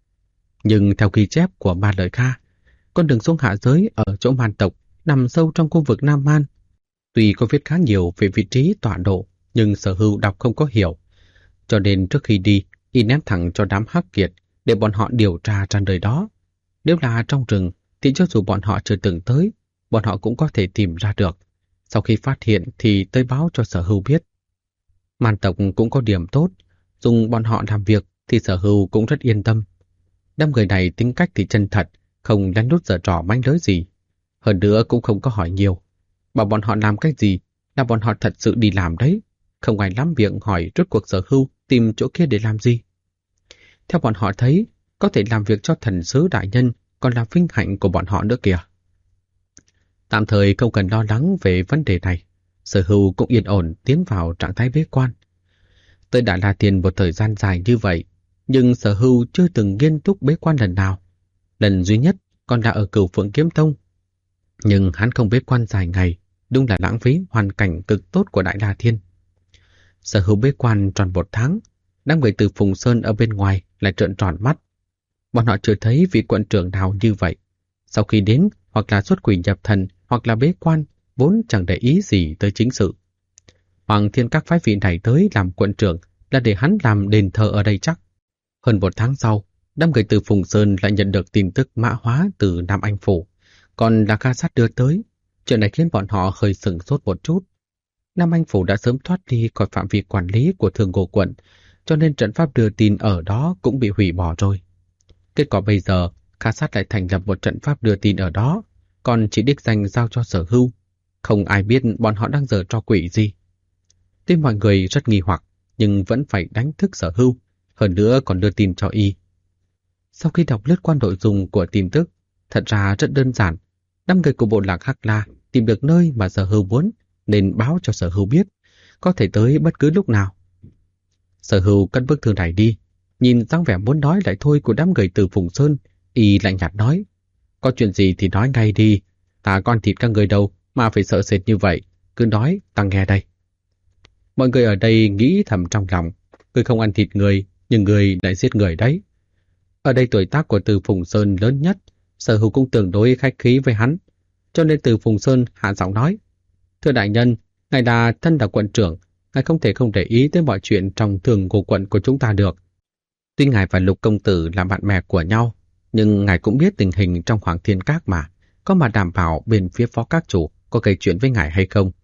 Nhưng theo ghi chép của Ma Lợi Kha, con đường xuống hạ giới ở chỗ man tộc nằm sâu trong khu vực Nam Man. Tuy có viết khá nhiều về vị trí tọa độ, nhưng Sở Hưu đọc không có hiểu. Cho nên trước khi đi, y ném thẳng cho đám Hắc Kiệt để bọn họ điều tra ra nơi đó. Nếu là trong rừng, thì cho dù bọn họ chưa từng tới, bọn họ cũng có thể tìm ra được. Sau khi phát hiện thì tới báo cho Sở Hưu biết. Man tộc cũng có điểm tốt, dùng bọn họ làm việc thì Sở Hưu cũng rất yên tâm. Đám người này tính cách thì chân thật, không lén lút giở trò mánh lới gì. Hơn nữa cũng không có hỏi nhiều. Bảo bọn họ làm cái gì là bọn họ thật sự đi làm đấy. Không ai lắm miệng hỏi rốt cuộc Sở Hưu tìm chỗ kia để làm gì. Theo bọn họ thấy, có thể làm việc cho thần sứ đại nhân còn là vinh hạnh của bọn họ nữa kìa. Tạm thời không cần lo lắng về vấn đề này. Sở Hưu cũng yên ổn tiến vào trạng thái bế quan. Tới Đại La Thiên một thời gian dài như vậy, nhưng Sở Hưu chưa từng nghiêm túc bế quan lần nào. Lần duy nhất còn là ở Cửu Phượng Kiếm Tông. Nhưng hắn không bế quan dài ngày, đúng là lãng phí hoàn cảnh cực tốt của Đại La Thiên. Sở Hưu bế quan tròn 1 tháng, đám người từ Phùng Sơn ở bên ngoài lại trợn tròn mắt. Bọn họ chưa thấy vị quận trưởng nào như vậy. Sau khi đến, hoặc là xuất quỷ nhập thần, hoặc là bế quan, vốn chẳng để ý gì tới chính sự. Hoàng Thiên Các phái vị này tới làm quận trưởng là để hắn làm đền thờ ở đây chắc. Hơn 1 tháng sau, đám người từ Phùng Sơn lại nhận được tin tức mã hóa từ Nam Anh Phủ, còn là Kha Sát đưa tới. Chuyện này khiến bọn họ hơi sửng sốt một chút. Nam Anh Phủ đã sớm thoát đi khỏi phạm vi quản lý của Thương Ngô quận, cho nên trận pháp đưa tin ở đó cũng bị hủy bỏ rồi. Kết quả bây giờ, Kha Sát lại thành lập một trận pháp đưa tin ở đó, còn chỉ đích danh giao cho Sở Hưu. Không ai biết bọn họ đang giở trò quỷ gì. Tuy mọi người rất nghi hoặc, nhưng vẫn phải đánh thức Sở Hưu, hơn nữa còn đưa tin cho y. Sau khi đọc lướt qua nội dung của tin tức, thật ra rất đơn giản. Đám người của bộ lạc Hắc La tìm được nơi mà Sở Hưu muốn, nên báo cho Sở Hưu biết, có thể tới bất cứ lúc nào. Sở Hưu cất bức thư này đi, nhìn dáng vẻ muốn nói lại thôi của đám người từ Phùng Sơn, y lạnh nhạt nói: có chuyện gì thì nói ngay đi, ta con thịt các người đâu mà phải sợ sệt như vậy, cứ nói, ta nghe đây. Mọi người ở đây nghĩ thầm trong lòng, người không ăn thịt người, nhưng người lại giết người đấy. Ở đây tuổi tác của Từ Phùng Sơn lớn nhất, Sở Hưu cũng tương đối khách khí với hắn, cho nên Từ Phùng Sơn hạ giọng nói: thưa đại nhân, ngài là thân là quận trưởng, ngài không thể không để ý tới mọi chuyện trong Thương Ngô quận của chúng ta được. Tuy ngài và Lục công tử là bạn bè của nhau, nhưng ngài cũng biết tình hình trong Hoàng Thiên Các mà, có mà đảm bảo bên phía phó các chủ có gây chuyện với ngài hay không.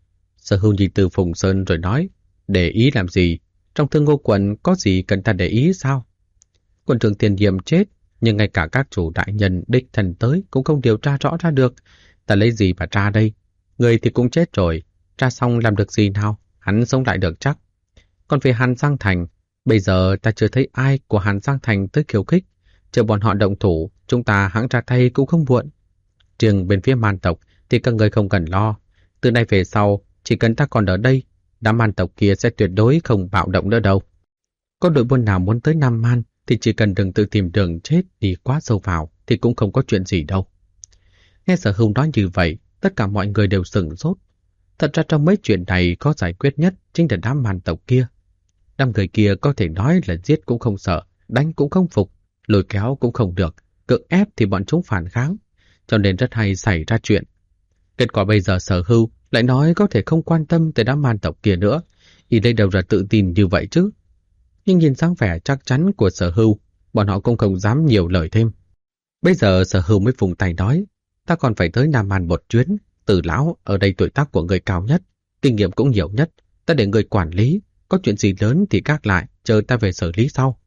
Sở Hưu nhìn Từ Phùng Sơn rồi nói: để ý làm gì, trong Thương Ngô quận có gì cần ta để ý sao? Quận trưởng tiền nhiệm chết, nhưng ngay cả các chủ đại nhân đích thân tới cũng không điều tra rõ ra được, ta lấy gì mà tra đây? Người thì cũng chết rồi, tra xong làm được gì nào, hắn sống lại được chắc. Còn về Hàn Giang Thành, bây giờ ta chưa thấy ai của Hàn Giang Thành tới khiêu khích, chờ bọn họ động thủ, chúng ta hãng ra tay cũng không muộn. Riêng bên phía Man tộc thì các người không cần lo, từ nay về sau, chỉ cần ta còn ở đây, đám Man tộc kia sẽ tuyệt đối không bạo động nữa đâu. Có đội buôn nào muốn tới Nam Man thì chỉ cần đừng tự tìm đường chết đi quá sâu vào thì cũng không có chuyện gì đâu. Nghe Sở Hưu nói như vậy, tất cả mọi người đều sửng sốt. Thật ra trong mấy chuyện này có giải quyết nhất chính là đám Man tộc kia. Đám người kia có thể nói là giết cũng không sợ, đánh cũng không phục, lôi kéo cũng không được, cưỡng ép thì bọn chúng phản kháng, cho nên rất hay xảy ra chuyện. Kết quả bây giờ Sở Hưu lại nói có thể không quan tâm tới đám Man tộc kia nữa, y đây đâu ra tự tin như vậy chứ. Nhưng nhìn dáng vẻ chắc chắn của Sở Hưu, bọn họ cũng không dám nhiều lời thêm. Bây giờ Sở Hưu mới vùng tay nói: ta còn phải tới Nam Man một chuyến, Từ lão ở đây tuổi tác của người cao nhất, kinh nghiệm cũng nhiều nhất, ta để người quản lý, có chuyện gì lớn thì gác lại, chờ ta về xử lý sau.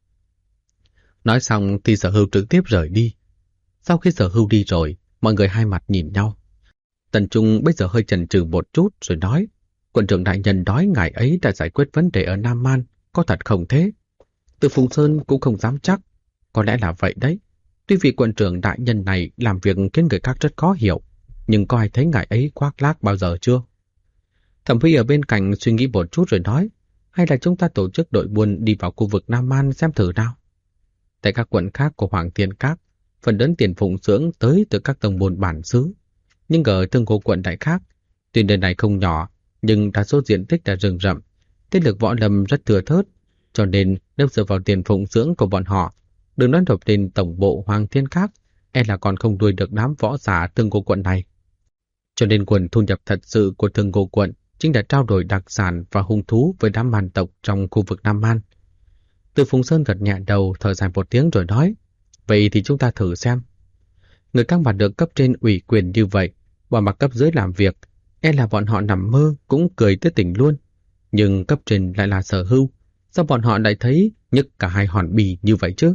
Nói xong thì Sở Hưu trực tiếp rời đi. Sau khi Sở Hưu đi rồi, mọi người hai mặt nhìn nhau. Tần Trung bây giờ hơi chần chừ một chút rồi nói: quận trưởng đại nhân nói ngài ấy đã giải quyết vấn đề ở Nam Man, có thật không thế? Từ Phùng Sơn cũng không dám chắc, có lẽ là vậy đấy. Tuy vị quận trưởng đại nhân này làm việc khiến người khác rất khó hiểu, nhưng có ai thấy ngài ấy khoác lác bao giờ chưa? Thẩm Phi ở bên cạnh suy nghĩ một chút rồi nói: hay là chúng ta tổ chức đội buôn đi vào khu vực Nam Man xem thử nào. Tại các quận khác của Hoàng Thiên Các, phần lớn tiền phụng dưỡng tới từ các tông môn bản xứ. Nhưng ở Thương Ngô quận đại khác, tuy nơi này không nhỏ, nhưng đa số diện tích là rừng rậm, thế lực võ lâm rất thừa thớt, cho nên nếu dựa vào tiền phụng dưỡng của bọn họ, đừng nói nộp lên tổng bộ Hoàng Thiên Các, e là còn không đuổi được đám võ giả Thương Ngô quận này. Cho nên nguồn thu nhập thật sự của Thương Ngô quận chính là trao đổi đặc sản và hung thú với đám Man tộc trong khu vực Nam Man. Từ Phùng Sơn gật nhẹ đầu, thở dài một tiếng rồi nói: vậy thì chúng ta thử xem. Người các bạn được cấp trên ủy quyền như vậy, bỏ mặc cấp dưới làm việc, e là bọn họ nằm mơ cũng cười tới tỉnh luôn. Nhưng cấp trên lại là Sở Hưu, sao bọn họ lại thấy nhức cả hai hòn bì như vậy chứ?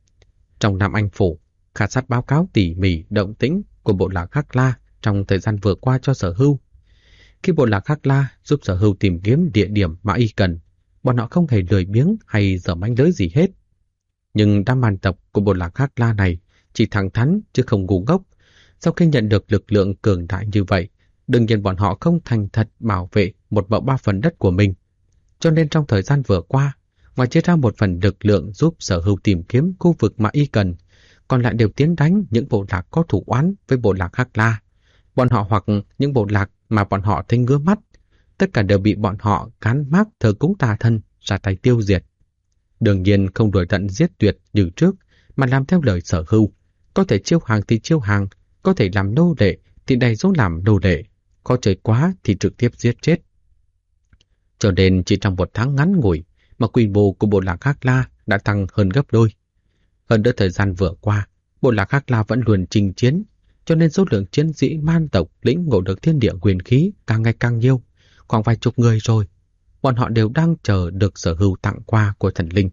Trong Nam Anh Phủ, Kha Sát báo cáo tỉ mỉ động tĩnh của bộ lạc Hắc La trong thời gian vừa qua cho Sở Hưu. Khi bộ lạc Hắc La giúp Sở Hưu tìm kiếm địa điểm mà y cần, bọn họ không hề lười biếng hay dở mánh lưới gì hết. Nhưng đám Man tộc của bộ lạc Hắc La này chỉ thẳng thắn chứ không ngu ngốc. Sau khi nhận được lực lượng cường đại như vậy, đương nhiên bọn họ không thành thật bảo vệ 1/3 phần đất của mình. Cho nên trong thời gian vừa qua, ngoài chia ra một phần lực lượng giúp Sở Hưu tìm kiếm khu vực mà y cần, còn lại đều tiến đánh những bộ lạc có thủ oán với bộ lạc Hắc La. Bọn họ hoặc những bộ lạc mà bọn họ thấy ngứa mắt, tất cả đều bị bọn họ gán mác thờ cúng tà thân ra tay tiêu diệt. Đương nhiên không đuổi tận giết tuyệt như trước, mà làm theo lời Sở Hưu, có thể chiêu hàng thì chiêu hàng, có thể làm nô lệ thì đầy dỗ làm nô lệ, có trời quá thì trực tiếp giết chết. Cho nên chỉ trong một tháng ngắn ngủi mà quy mô của bộ lạc Hắc La đã tăng hơn gấp đôi. Hơn nữa thời gian vừa qua, bộ lạc Hắc La vẫn luôn chinh chiến, cho nên số lượng chiến sĩ man tộc lĩnh ngộ được thiên địa nguyên khí càng ngày càng nhiều, khoảng vài chục người rồi. Bọn họ đều đang chờ được Sở Hưu tặng quà của thần linh.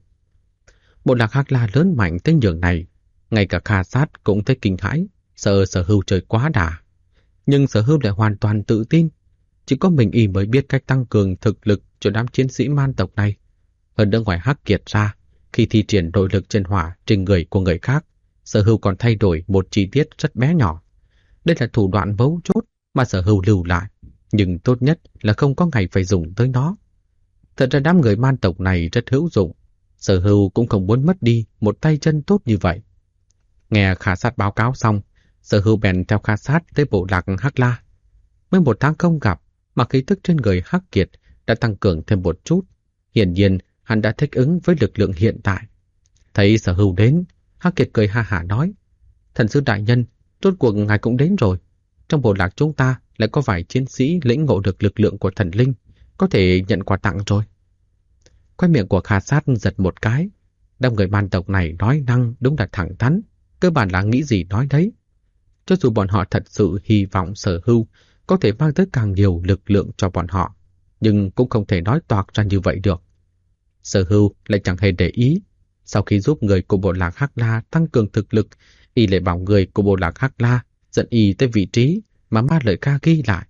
Bộ lạc Hắc La lớn mạnh tới nhường này, ngay cả Kha Sát cũng thấy kinh hãi, sợ Sở Hưu chơi quá đà. Nhưng Sở Hưu lại hoàn toàn tự tin, chỉ có mình y mới biết cách tăng cường thực lực cho đám chiến sĩ man tộc này. Hơn nữa ngoài Hắc Kiệt ra, khi thi triển nội lực chân hỏa trên người của người khác, Sở Hưu còn thay đổi một chi tiết rất bé nhỏ. Đây là thủ đoạn mấu chốt mà Sở Hưu lưu lại, nhưng tốt nhất là không có ngày phải dùng tới nó. Thật ra đám người man tộc này rất hữu dụng, Sở Hưu cũng không muốn mất đi một tay chân tốt như vậy. Nghe Kha Sát báo cáo xong, Sở Hưu bèn theo Kha Sát tới bộ lạc Hắc La. Mới một tháng không gặp mà khí tức trên người Hắc Kiệt đã tăng cường thêm một chút. Hiển nhiên hắn đã thích ứng với lực lượng hiện tại. Thấy Sở Hưu đến, Hắc Kiệt cười ha hả nói: "Thần sư đại nhân, rốt cuộc ngài cũng đến rồi. Trong bộ lạc chúng ta lại có vài chiến sĩ lĩnh ngộ được lực lượng của thần linh, có thể nhận quà tặng rồi." Khoai miệng của Kha Sát giật một cái. Đám người man tộc này nói năng đúng là thẳng thắn, cơ bản là nghĩ gì nói đấy. Cho dù bọn họ thật sự hy vọng Sở Hưu có thể mang tới càng nhiều lực lượng cho bọn họ, nhưng cũng không thể nói toạc ra như vậy được. Sở Hưu lại chẳng hề để ý. Sau khi giúp người của bộ lạc Hắc La tăng cường thực lực, y lại bảo người của bộ lạc Hắc La dẫn y tới vị trí mà Ma Lợi Ca ghi lại.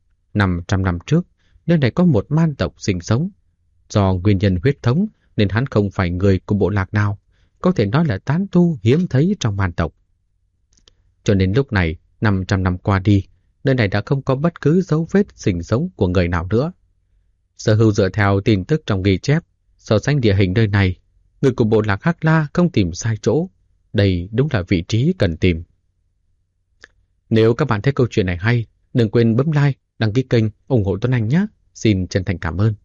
500 năm trước, nơi này có một man tộc sinh sống. Do nguyên nhân huyết thống nên hắn không phải người của bộ lạc nào, có thể nói là tán tu hiếm thấy trong man tộc. Cho nên lúc này, 500 năm qua đi, nơi này đã không có bất cứ dấu vết sinh sống của người nào nữa. Sở Hưu dựa theo tin tức trong ghi chép, so sánh địa hình nơi này, người của bộ lạc Hắc La không tìm sai chỗ. Đây đúng là vị trí cần tìm. Nếu các bạn thấy câu chuyện này hay, đừng quên bấm like, đăng ký kênh, ủng hộ Tuấn Anh nhé. Xin chân thành cảm ơn.